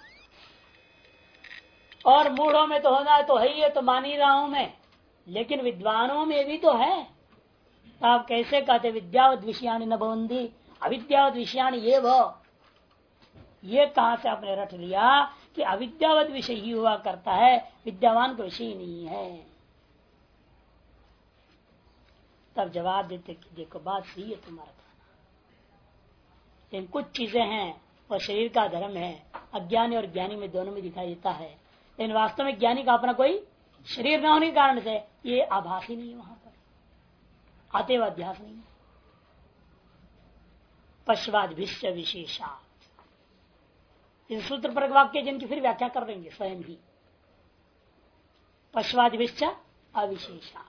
और मूढ़ों में तो होना तो है ही है, तो मान ही रहा हूं मैं, लेकिन विद्वानों में भी तो है। तो आप कैसे कहते विद्यावत विषयाणी न भवन्ति, अविद्यावत विषयाणी ये वो, ये कहां से आपने रट लिया कि अविद्यावत विषय ही हुआ करता है, विद्यावान का विषय नहीं है। तब जवाब देते कि देखो बात सही है तुम्हारा कहना, लेकिन कुछ चीजें हैं और शरीर का धर्म है, अज्ञानी और ज्ञानी में दोनों में दिखाई देता है, लेकिन वास्तव में ज्ञानी का अपना कोई शरीर न होने के कारण से ये आभास ही नहीं है, वहां पर अतएव अध्यास नहीं है। पश्वाद विश्व विशेषा, इस सूत्र पर वाक्य जिनकी फिर व्याख्या कर देंगे स्वयं ही। पश्वाद विश्व अविशेषा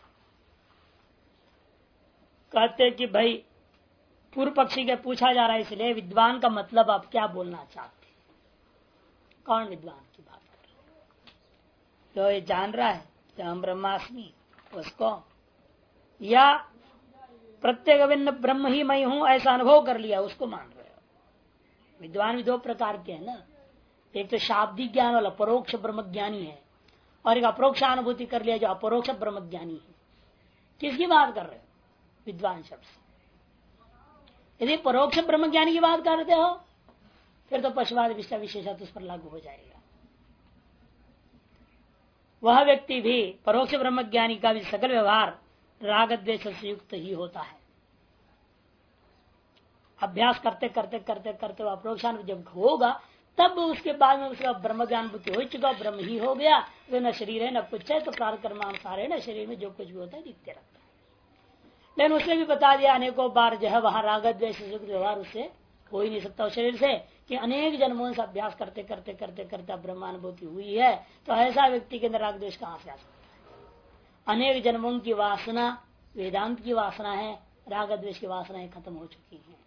कहते कि भाई पूर्व पक्षी के पूछा जा रहा है, इसलिए विद्वान का मतलब आप क्या बोलना चाहते हैं, कौन विद्वान की बात कर रहे हैं? तो ये जान रहा है कि हम ब्रह्मास्मि उसको, या प्रत्येक अभिन्न ब्रह्म ही मैं हूं ऐसा अनुभव कर लिया उसको मान रहे हो? विद्वान भी दो प्रकार के हैं ना, एक तो शाब्दिक ज्ञान वाला परोक्ष ब्रह्म ज्ञानी है, और एक अपरोक्ष अनुभूति कर लिया जो अपरोक्ष ब्रह्म ज्ञानी है। किसकी बात कर रहे हो विद्वान शब्द से? यदि परोक्ष ब्रह्म ज्ञानी की बात करते हो फिर तो पशुवाद विषय विशेषा उस पर लागू हो जाएगा। वह व्यक्ति भी परोक्ष ब्रह्म ज्ञानी का भी सकल व्यवहार राग द्वेष से युक्त ही होता है। अभ्यास करते करते करते करते वह अपरोक्षान जब होगा तब उसके बाद में उसका ब्रह्म ज्ञान बुद्धि हो चुका, ब्रह्म ही हो गया, तो न शरीर है न कुछ है, तो प्रारब्ध कर्मानुसार है, न शरीर में जो कुछ भी होता है दिखते रहता है। लेकिन उसने भी बता दिया अनेकों बार जो है वहां राग द्वेष व्यवहार उससे हो ही नहीं सकता शरीर से, कि अनेक जन्मों से अभ्यास करते करते करते करते ब्रह्मानुभूति हुई है, तो ऐसा व्यक्ति के अंदर राग द्वेष कहां से आ सकता है? अनेक जन्मों की वासना वेदांत की वासना है, राग द्वेष की वासनाएं खत्म हो चुकी हैं,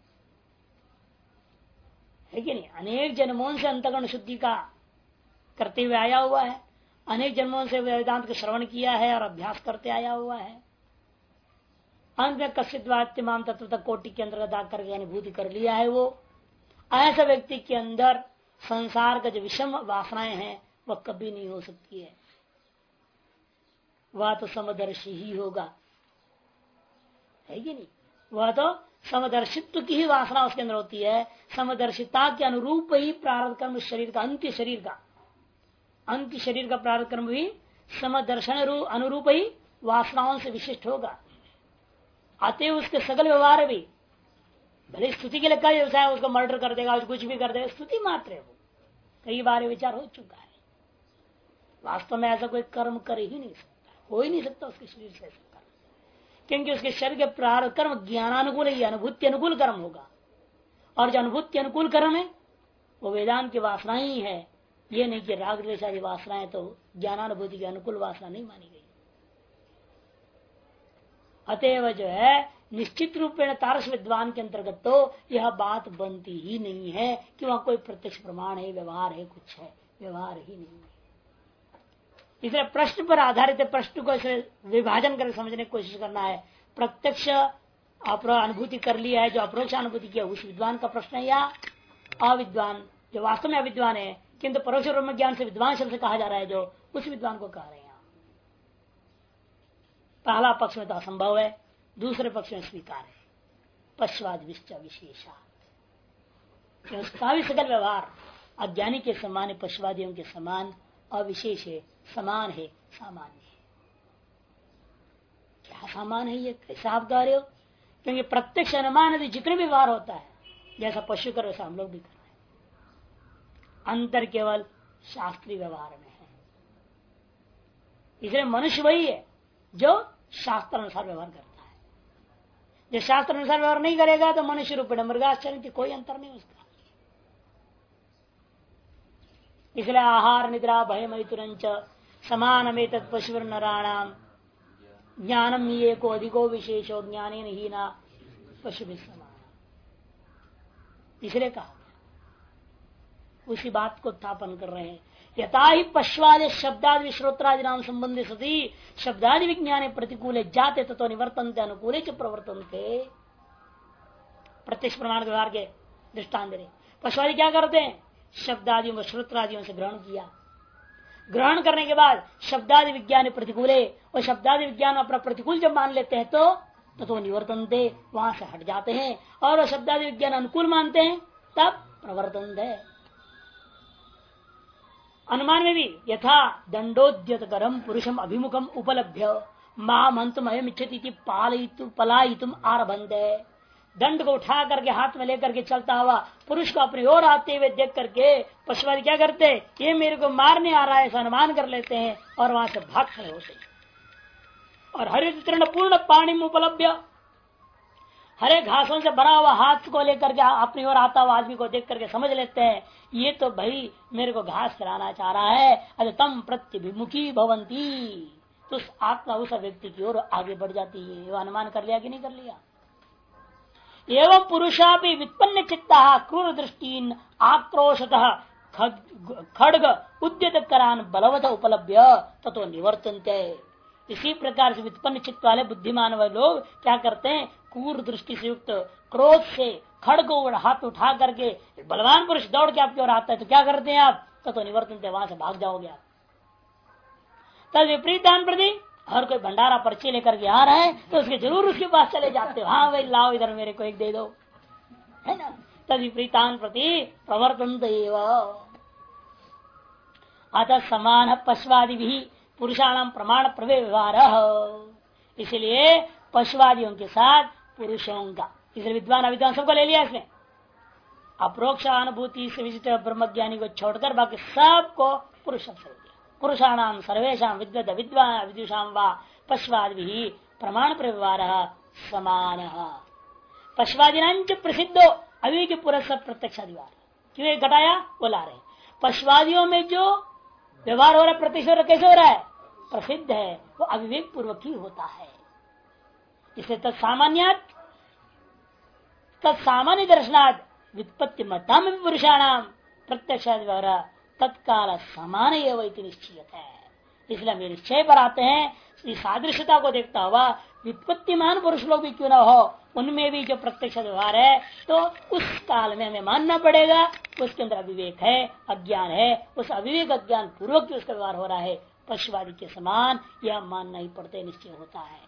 है कि नहीं? अनेक जन्मों से अंतःकरण शुद्धि का करते हुए आया हुआ है, अनेक जन्मों से वेदांत का श्रवण किया है और अभ्यास करते आया हुआ है, अंत में कश्चित तत्व तक कोटि के अंतर्गत आकर के अनुभूति कर लिया है। वो ऐसा व्यक्ति के अंदर संसार का जो विषम वासनाएं हैं वह कभी नहीं हो सकती है, वह तो समदर्शी ही होगा, है कि नहीं? वह तो समदर्शित्व की ही वासना उसके अंदर होती है, समदर्शिता के अनुरूप ही प्रारब्ध कर्म शरीर का अंत्य शरीर का प्रारब्ध कर्म भी समदर्शन अनुरूप ही वासनाओं से विशिष्ट होगा। अतएव उसके सकल व्यवहार भी भले स्तुति के लिए कई व्यवसाय उसको मर्डर कर देगा, कुछ भी कर देगा, स्तुति मात्र है, वो कई बार विचार हो चुका है। वास्तव में ऐसा कोई कर्म कर ही नहीं सकता, हो ही नहीं सकता उसके शरीर से ऐसा कर्म, क्योंकि उसके शरीर के प्रारब्ध कर्म ज्ञानानुकूल ही अनुभूति अनुकूल कर्म होगा, और जो अनुभूति अनुकूल कर्म है वो वेदांत की वासना ही है। ये नहीं कि राग द्वेष आदि वासनाएं तो ज्ञानानुभूति की अनुकूल वासना नहीं मानी गई। अतएव जो है निश्चित रूप में तारस विद्वान के अंतर्गत तो यह बात बनती ही नहीं है कि वहां कोई प्रत्यक्ष प्रमाण है, व्यवहार है, कुछ है, व्यवहार ही नहीं है। इसलिए प्रश्न पर आधारित प्रश्न को विभाजन करके समझने की कोशिश करना है। प्रत्यक्ष अनुभूति कर लिया है, जो अपरोक्ष अनुभूति किया उस विद्वान का प्रश्न है, या अविद्वान जो वास्तव में अविद्वान है किंतु परोक्ष ब्रह्म ज्ञान से विद्वान शब्द से कहा जा रहा है, जो उस विद्वान को कह रहे हैं। पहला पक्ष में तो असंभव है, दूसरे पक्ष में स्वीकार है। पश्चाद विशेषा उसका भी सकल व्यवहार अज्ञानी के समान, पशुवादियों के समान अविशेष है, समान है, सामान्य है। क्या समान है ये, कैसा आप कह रहे हो? क्योंकि प्रत्यक्ष अनुमान यदि जितने भी व्यवहार होता है, जैसा पशु कर वैसा हम लोग भी कर रहे हैं, अंतर केवल शास्त्रीय व्यवहार में है। इसलिए मनुष्य वही है जो शास्त्र अनुसार व्यवहार करता है। जो शास्त्र अनुसार व्यवहार नहीं करेगा तो मनुष्य रूप में मृगाश्चरण की कोई अंतर नहीं उसका। इसलिए आहार निद्रा भय मैथुरंच समान में तत्पशु नराणाम ज्ञानम ये को अधिको विशेषो ज्ञाने नहीं ना पशु भी समान। इसलिए कहा उसी बात को स्थापन कर रहे हैं। यथा ही पश्वादि शब्दादि श्रोत्रादि नाम संबंधी सती शब्दादि विज्ञाने प्रतिकूले जाते तत्व निवर्तनते अनुकूले च प्रवर्तनते। प्रत्यक्ष प्रमाण व्यवहार के दृष्टांत दे। पश्वादि क्या करते हैं? शब्दादियों व श्रोत्रादियों से ग्रहण किया, ग्रहण करने के बाद शब्दादि विज्ञान प्रतिकूले, और शब्दादि विज्ञान अपना प्रतिकूल जब मान लेते हैं तो तो निवर्तनते, वहां से हट जाते हैं, और शब्दादि विज्ञान अनुकूल मानते हैं तब प्रवर्तन है। अनुमान में भी यथा दंडोद्यत करम पुरुषम अभिमुखम उपलभ्य माम अंतम अयम इच्छति पलायितुम आरभन्ते। दंड को उठा करके हाथ में लेकर के चलता हुआ पुरुष को अपनी ओर आते हुए देख करके पशुवादी क्या करते, ये मेरे को मारने आ रहा है ऐसा अनुमान कर लेते हैं और वहां से भाग खड़े होते। और हरित तृण पूर्ण पानी उपलब्ध, हरे घासों से भरा हुआ हाथ को लेकर के अपनी ओर आता हुआ आदमी को देख करके समझ लेते हैं ये तो भाई मेरे को घास खिलाना चाह रहा है। अरे तम प्रत्यभिमुखी भवंती, तो उस आत्मा उस व्यक्ति की ओर आगे बढ़ जाती है। वो अनुमान कर लिया कि नहीं कर लिया? एवं पुरुषा भी वित्पन्न चित्ता क्रूर दृष्टि आक्रोशतः खड्ग उद्यत करान बलवत उपलब्ध ततो निवर्तन्ते। इसी प्रकार से वित्पन्न चित्त वाले बुद्धिमान वाले लोग क्या करते हैं? क्रूर दृष्टि से युक्त क्रोध से खड्ग को हाथ उठा करके बलवान पुरुष दौड़ के आपकी ओर आता है तो क्या करते हैं आप? ततो निवर्तन्ते, वहां से भाग जाओगे आप। तद विपरीतान प्रति हर कोई भंडारा पर्ची लेकर के आ रहा है तो उसके जरूर उसके पास चले जाते हो, हाँ भाई लाओ इधर मेरे को एक दे दो, है ना। तद विपरीतान प्रति प्रवर्तन्ते एव। अतः समान पशुवादि भी पुरुषाणाम प्रमाण प्रवे व्यवहार, इसलिए पशुवादियों के साथ पुरुषों का, इसलिए विद्वान अविद्वान सबको ले लिया इसमें। अप्रोक्ष अनुभूति से विशिष्ट ब्रह्मज्ञानी को छोड़कर बाकी सबको पुरुष से दिया। पुरुषाणाम सर्वेशा विद्वद विद्वान विदुषाम व पशुवादि प्रमाण प्रव्यवहार समान। पशुवादिनांच प्रसिद्धो अविवेक पुरस्सर प्रत्यक्षाधिकार, क्यों घटाया वो ला रहे। पशुवादियों में जो व्यवहार हो रहा है प्रत्यक्ष कैसे हो रहा है? प्रसिद्ध है, वो अविवेक पूर्वक ही होता है। इसे तत्सामान्य दर्शनाद व्युत्पत्ति मता में पुरुषाणाम प्रत्यक्षाधिकार तत्काल समान निश्चित है। इसलिए हम निश्चय पर आते हैं, इस सादृश्यता को देखता हुआ व्युत्पत्तिमान पुरुष लोग भी क्यों न हो, उनमें भी जो प्रत्यक्ष व्यवहार है तो उस काल में हमें मानना पड़ेगा उसके अंदर अविवेक है, अज्ञान है, उस अविवेक अज्ञान पूर्वक उसका व्यवहार हो रहा है। पशुवादी के समान यह मानना ही पड़ते निश्चय होता है।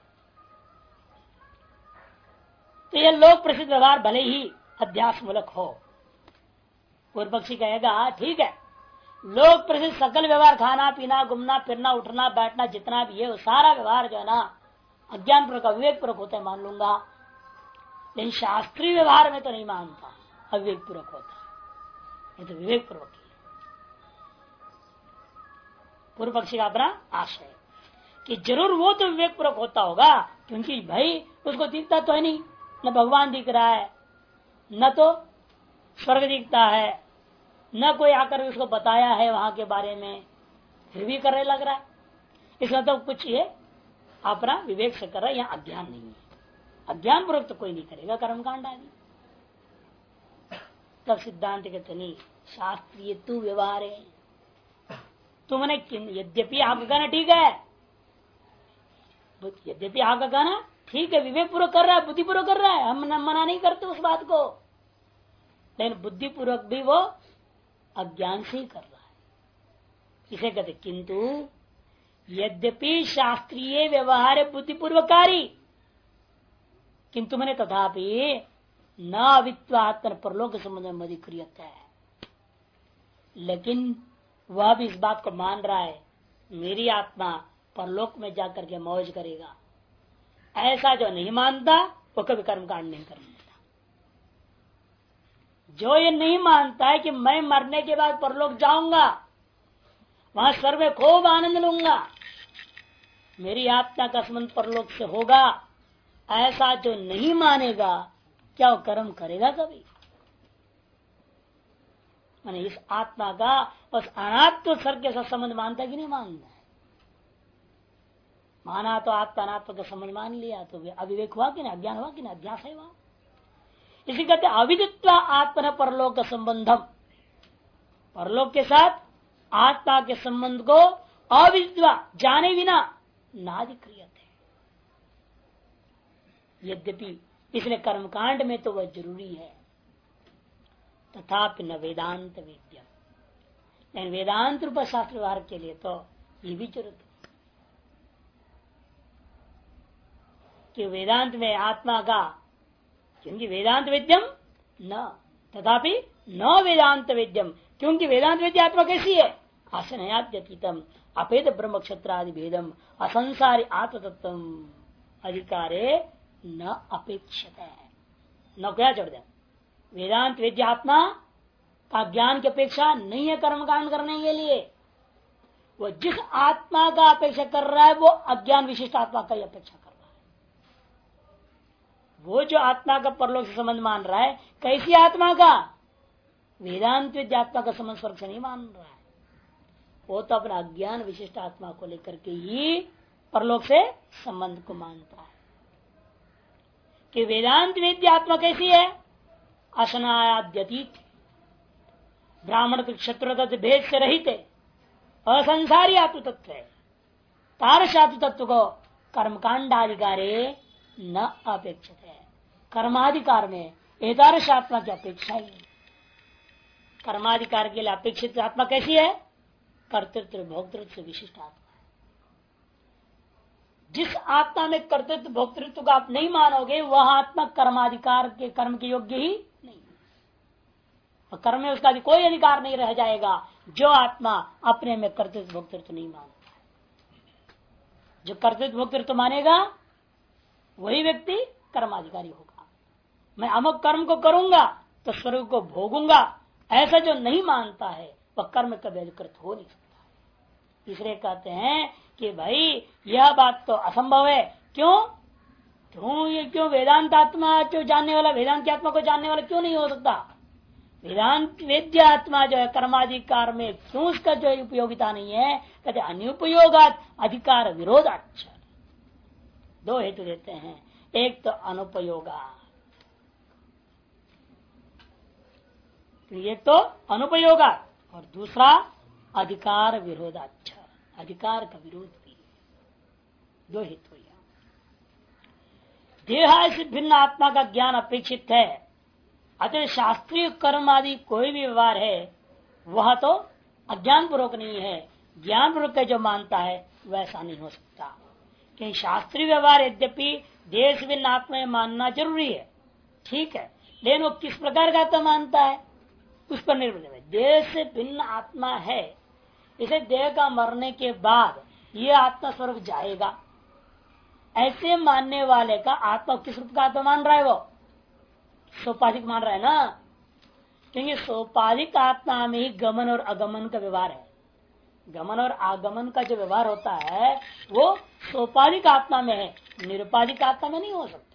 तो यह लोक प्रसिद्ध व्यवहार भले ही अध्यास मूलक हो, पूर्व पक्षी कहेगा ठीक है, लोक प्रसिद्ध सकल व्यवहार खाना पीना घूमना फिरना उठना बैठना जितना भी है वो सारा व्यवहार जो है ना अज्ञान पूर्वक अविवेक पूर्वक होता है, मान लूंगा, लेकिन शास्त्रीय व्यवहार में तो नहीं मानता अविवेक पूर्वक होता है, ये तो विवेक पूर्वक ही। पूर्व पक्षी का अपना आशय कि जरूर वो तो विवेक पूर्वक होता होगा, क्योंकि भाई उसको दिखता तो है नहीं, न भगवान दिख रहा है, न तो स्वर्ग दिखता है, न कोई आकर उसको बताया है वहां के बारे में, फिर भी करने लग रहा है। इसका तो कुछ ये अपना विवेक से कर रहा है, यहाँ अज्ञान नहीं है। अज्ञान पूर्वक तो कोई नहीं करेगा कर्मकांड आदि। तब सिद्धांत कहते नहीं, शास्त्रीय तू व्यवहार है। तुमने यद्यपि आपका कहना ठीक है, यद्यपि आपका कहना ठीक है, विवेक पूर्वक कर रहा है, बुद्धि पूर्वक कर रहा है, हम मना नहीं करते उस बात को, लेकिन बुद्धि पूर्वक भी वो अज्ञान से ही कर रहा है। इसे कहते किंतु यद्यपि शास्त्रीय व्यवहार बुद्धिपूर्वकारी, किंतु मैंने तथापि न अवित्वात्मन परलोक संबंध में अधिक्रियत है। लेकिन वह भी इस बात को मान रहा है मेरी आत्मा परलोक में जाकर के मौज करेगा। ऐसा जो नहीं मानता वो कभी कर्मकांड नहीं करने देता। जो ये नहीं मानता है कि मैं मरने के बाद परलोक जाऊंगा, वहां स्वर्ग में खूब आनंद लूंगा, मेरी आत्मा का संबंध परलोक से होगा, ऐसा जो नहीं मानेगा क्या वो कर्म करेगा कभी? माने इस आत्मा का उस अनात्म सर्ग के साथ संबंध मानता है कि नहीं मानता है? माना तो आत्मा अनात्मा का संबंध मान लिया तो अविवेक हुआ कि नहीं, अज्ञान हुआ कि नहीं, अध्यास है वहां। इसी कहते अविदित्वा आत्मा परलोक का संबंधम, परलोक के साथ आत्मा के संबंध को अविदित्वा जाने बिना नाधिक्रियत है। यद्यपि इसलिए कर्मकांड में तो वह जरूरी है, तथापि न वेदांत वेद्यम, लेकिन वेदांत रूप शास्त्र व्यवहार के लिए तो ये भी जरूरत है कि वेदांत में आत्मा का, क्योंकि वेदांत वेद्यम न, तथापि न वेदांत वेद्यम, क्योंकि वेदांत वेद्य आत्मा कैसी है? आसनयाद्यतीतम अपेद ब्रह्म क्षत्रादि भेदम असंसारी आत्मतत्व अधिकारे न अपेक्षित है। न क्या जोड़ दे, वेदांत वेद्य आत्मा का ज्ञान की अपेक्षा नहीं है कर्मकांड करने के लिए। वो जिस आत्मा का अपेक्षा कर रहा है वो अज्ञान विशिष्ट आत्मा का ही अपेक्षा कर रहा है। वो जो आत्मा का परलोक से संबंध मान रहा है, कैसी आत्मा का? वेदांत वेद्य आत्मा का संबंध स्वर्ग से नहीं मान रहा है, वो तो अपना अज्ञान विशिष्ट आत्मा को लेकर के ही परलोक से संबंध को मानता है। कि वेदांत वेद्य आत्मा कैसी है? असनायाद्यतीत, ब्राह्मण क्षत्र भेद से रहित है, असंसारी आत्म तत्व है। तारस आत्म तत्व को कर्मकांडाधिकारे न अपेक्षित है। कर्माधिकार में एतारस आत्मा की अपेक्षा ही नहीं। कर्माधिकार के लिए अपेक्षित आत्मा कैसी है? कर्तृत्व भोक्तृत्व से विशिष्ट आत्मा है। जिस आत्मा में कर्तृत्व भोक्तृत्व को आप नहीं मानोगे वह आत्मा कर्माधिकार के कर्म के योग्य ही नहीं, और कर्म में उसका कोई अधिकार नहीं रह जाएगा जो आत्मा अपने में कर्तृत्व भोक्तृत्व नहीं मानता है। जो कर्तृत्व भोक्तृत्व मानेगा वही व्यक्ति कर्माधिकारी होगा। मैं अमुक कर्म को करूंगा तो स्वर्ग को भोगूंगा, ऐसा जो नहीं मानता है वह कर्म कभी अधिकृत हो नहीं सकता। तीसरे कहते हैं कि भाई यह बात तो असंभव है। क्यों वेदांत आत्मा जो जानने वाला, वेदांत की आत्मा को जानने वाला क्यों नहीं हो सकता? वेदांत वेद्य आत्मा जो है कर्माधिकार में क्यों उसका जो उपयोगिता नहीं है? कहते अनुपयोगात अधिकार विरोधाच। दो हेतु देते हैं, एक तो अनुपयोगा, एक तो अनुपयोगा और दूसरा अधिकार विरोधाच, अधिकार का विरोध भी। दो हेतु। देह से भिन्न आत्मा का ज्ञान अपेक्षित है, अतः शास्त्रीय कर्म आदि कोई भी व्यवहार है वह तो अज्ञान पूर्वक नहीं है, ज्ञान पूर्वक जो मानता है वैसा नहीं हो सकता। क्योंकि शास्त्रीय व्यवहार यद्यपि देह से भिन्न आत्मा में मानना जरूरी है, ठीक है, लेकिन वो किस प्रकार का आत्मा मानता है उस पर निर्भर है। देह से भिन्न आत्मा है, इसे देह का मरने के बाद ये आत्मा स्वर्ग जाएगा, ऐसे मानने वाले का आत्मा किस रूप का आत्मा मान रहा है? वो सोपाधिक मान रहा है ना, क्योंकि सोपाधिक आत्मा में ही गमन और अगमन का व्यवहार है। गमन और आगमन का जो व्यवहार होता है वो सोपाधिक आत्मा में है, निरुपाधिक आत्मा में नहीं हो सकता।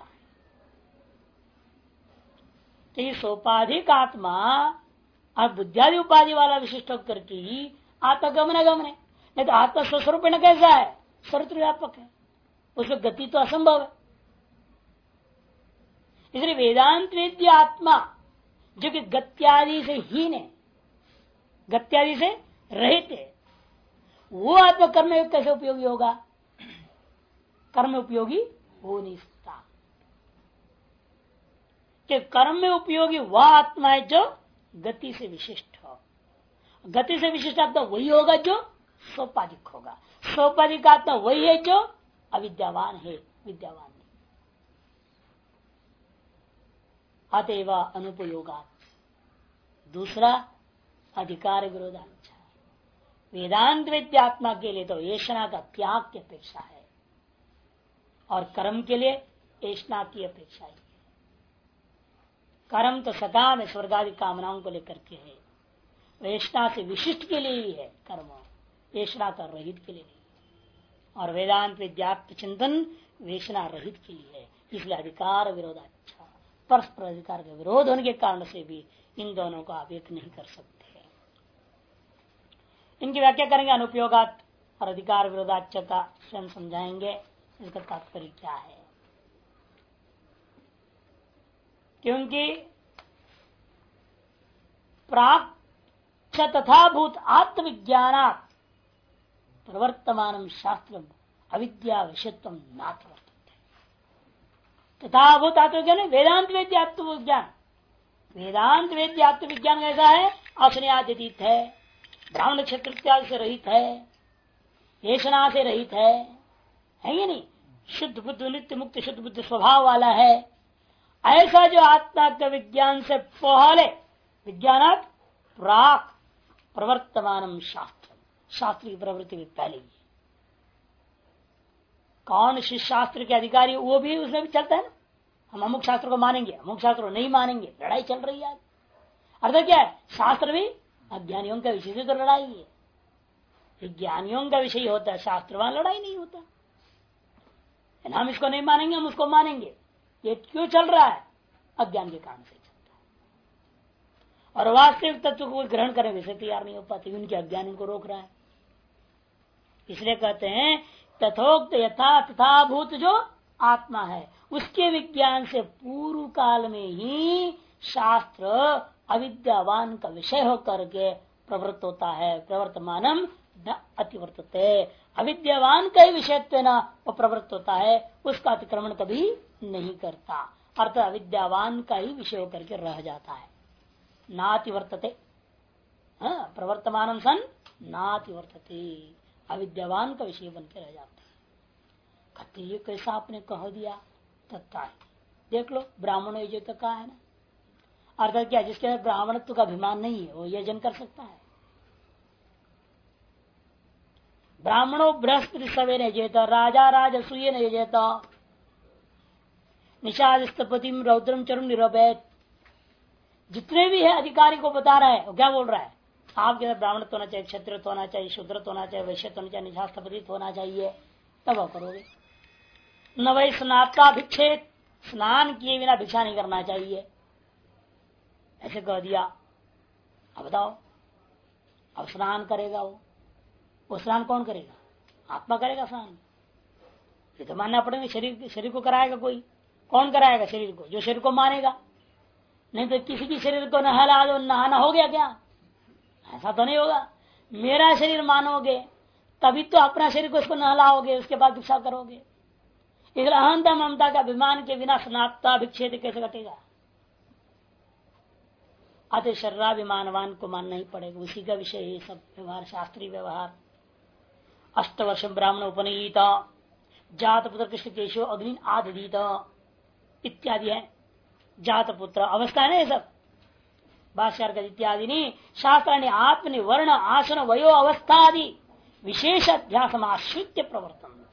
क्योंकि सोपाधिक आत्मा और बुद्धियादि उपाधि वाला विशिष्ट होकर की आत्मा गमन अगमन है, नहीं तो आत्मा स्वस्वरूप में कैसा है? सर्वव्यापक है, उसमें गति तो असंभव है। इसलिए वेदांत वेद्य आत्मा जो कि गत्यादि से हीन है, गत्यादि से रहित है, वो आत्मा कर्म में कैसे उपयोगी होगा? कर्म में उपयोगी हो नहीं सकता। कि कर्म में उपयोगी वह आत्मा है जो गति से विशिष्ट हो। गति से विशिष्ट आत्मा वही होगा जो सोपाधिक होगा। सोपाधिक आत्मा वही है जो अविद्यावान है, विद्यावान नहीं। अतएव अनुपयोगा। दूसरा अधिकार विरोधांश। वेदांत विद्यात्मा के लिए तो ऐषणा का त्याग की अपेक्षा है और कर्म के लिए ऐषणा की अपेक्षा है। कर्म तो सकाम है, स्वर्ग आदि कामनाओं को लेकर के है, ऐषणा से विशिष्ट के लिए ही है कर्म, ऐषणा का रहित के लिए नहीं। और वेदांत विद्यात्म चिंतन वेषणा रहित के लिए है। इसलिए अधिकार विरोध अच्छा, परस्पर अधिकार के विरोध होने के कारण से भी इन दोनों को आप एक नहीं कर सकते। इनकी व्याख्या करेंगे अनुपयोगात और अधिकार विरोधाच का स्वयं समझाएंगे इसका तात्पर्य क्या है। क्योंकि प्राक तथा भूत आत्मविज्ञानात् प्रवर्तमान शास्त्र अविद्या विषयत्व नाथ वर्तते। तथा भूत आत्मविज्ञान वेदांत वेद्य आत्मविज्ञान। वेदांत वेद्य आत्मविज्ञान कैसा है? असनयातीत है, ब्राह्मण क्षेत्र इत्यादि से रहित है, ऐषणा से रहित है ये नहीं? शुद्ध बुद्ध, नित्य मुक्त शुद्ध बुद्ध स्वभाव वाला है। ऐसा जो आत्मा का विज्ञान से पहले, विज्ञानात् प्राक प्रवर्तमान शास्त्र, शास्त्र की प्रवृत्ति में पहले ही कौन शिष्य शास्त्र के अधिकारी, वो भी उसमें भी चलता है ना। हम अमुक शास्त्र को मानेंगे, अमुक शास्त्र को नहीं मानेंगे, लड़ाई चल रही है। अर्थ क्या है? शास्त्र भी अज्ञानियों का विषय से तो लड़ाई है, विज्ञानियों का विषय होता है, शास्त्र वहां लड़ाई नहीं होता। हम इसको नहीं मानेंगे, हम उसको मानेंगे, ये क्यों चल रहा है? अज्ञान के कारण से चलता है। और वास्तविक तत्व को ग्रहण करने वैसे तैयार नहीं हो पाते, उनके अज्ञान उनको रोक रहा है। इसलिए कहते हैं तथोक्त यथा तथाभूत जो आत्मा है उसके विज्ञान से पूर्व काल में ही शास्त्र अविद्यावान का विषय होकर के प्रवृत्त होता है। प्रवर्तमानम न अतिवर्तते, अविद्यावान का ही विषयत्व न वो प्रवृत्त होता है, उसका अतिक्रमण कभी नहीं करता। अर्थात अविद्यावान का ही विषय होकर के रह जाता है। नातिवर्तते, प्रवर्तमानम सन नातिवर्तते, अविद्यावान का विषय बन के रह जाता है। कहते ये कैसा आपने कह दिया? तत्काल देख लो, ब्राह्मण ये जो तो कहा है ना, अर्थात क्या, जिसके ब्राह्मणत्व का अभिमान नहीं है वो यजन कर सकता है। ब्राह्मणों बृहस्पति सवे ने जेता, राजा राजसूय ने जेता, निषादपति रौद्रम चरुण निरवैत, जितने भी है अधिकारी को बता रहा है, वो क्या बोल रहा है? आपके अंदर ब्राह्मणत्व होना चाहिए, क्षत्रिय होना चाहिए, शूद्रत्व होना चाहिए, वैश्य होना चाहिए, निषादपति होना चाहिए, तब आप करोगे। न वही स्नाता भिक्षेत, स्नान किए बिना भिक्षा नहीं करना चाहिए, ऐसे कह दिया। अब बताओ, अब स्नान करेगा वो स्नान कौन करेगा? आत्मा करेगा स्नान। ये तो मानना पड़ेगा, शरीर को कराएगा कोई, कौन कराएगा? शरीर को, जो शरीर को मानेगा। नहीं तो किसी की शरीर को नहला दो, नहाना हो गया क्या? ऐसा तो नहीं होगा। मेरा शरीर मानोगे तभी तो अपना शरीर को उसको नहलाओगे, उसके बाद भिक्षा करोगे। इधर अहंता ममता का अभिमान के बिना स्नाता भिक्षेद कैसे घटेगा? अतः शरीराभिमानवान को मानना ही पड़ेगा, उसी का विषय है सब व्यवहार, शास्त्रीय व्यवहार। 8 वर्ष ब्राह्मण उपनीत, जात पुत्र कृष्ण केशव अग्नि आदीत इत्यादि है। जात पुत्र अवस्था है ना, ये सब भाष्यार्थ इत्यादि नहीं। शास्त्र ने आत्मनि वर्ण आसन वयो अवस्था आदि विशेष अध्यास आश्रित्य प्रवर्तन,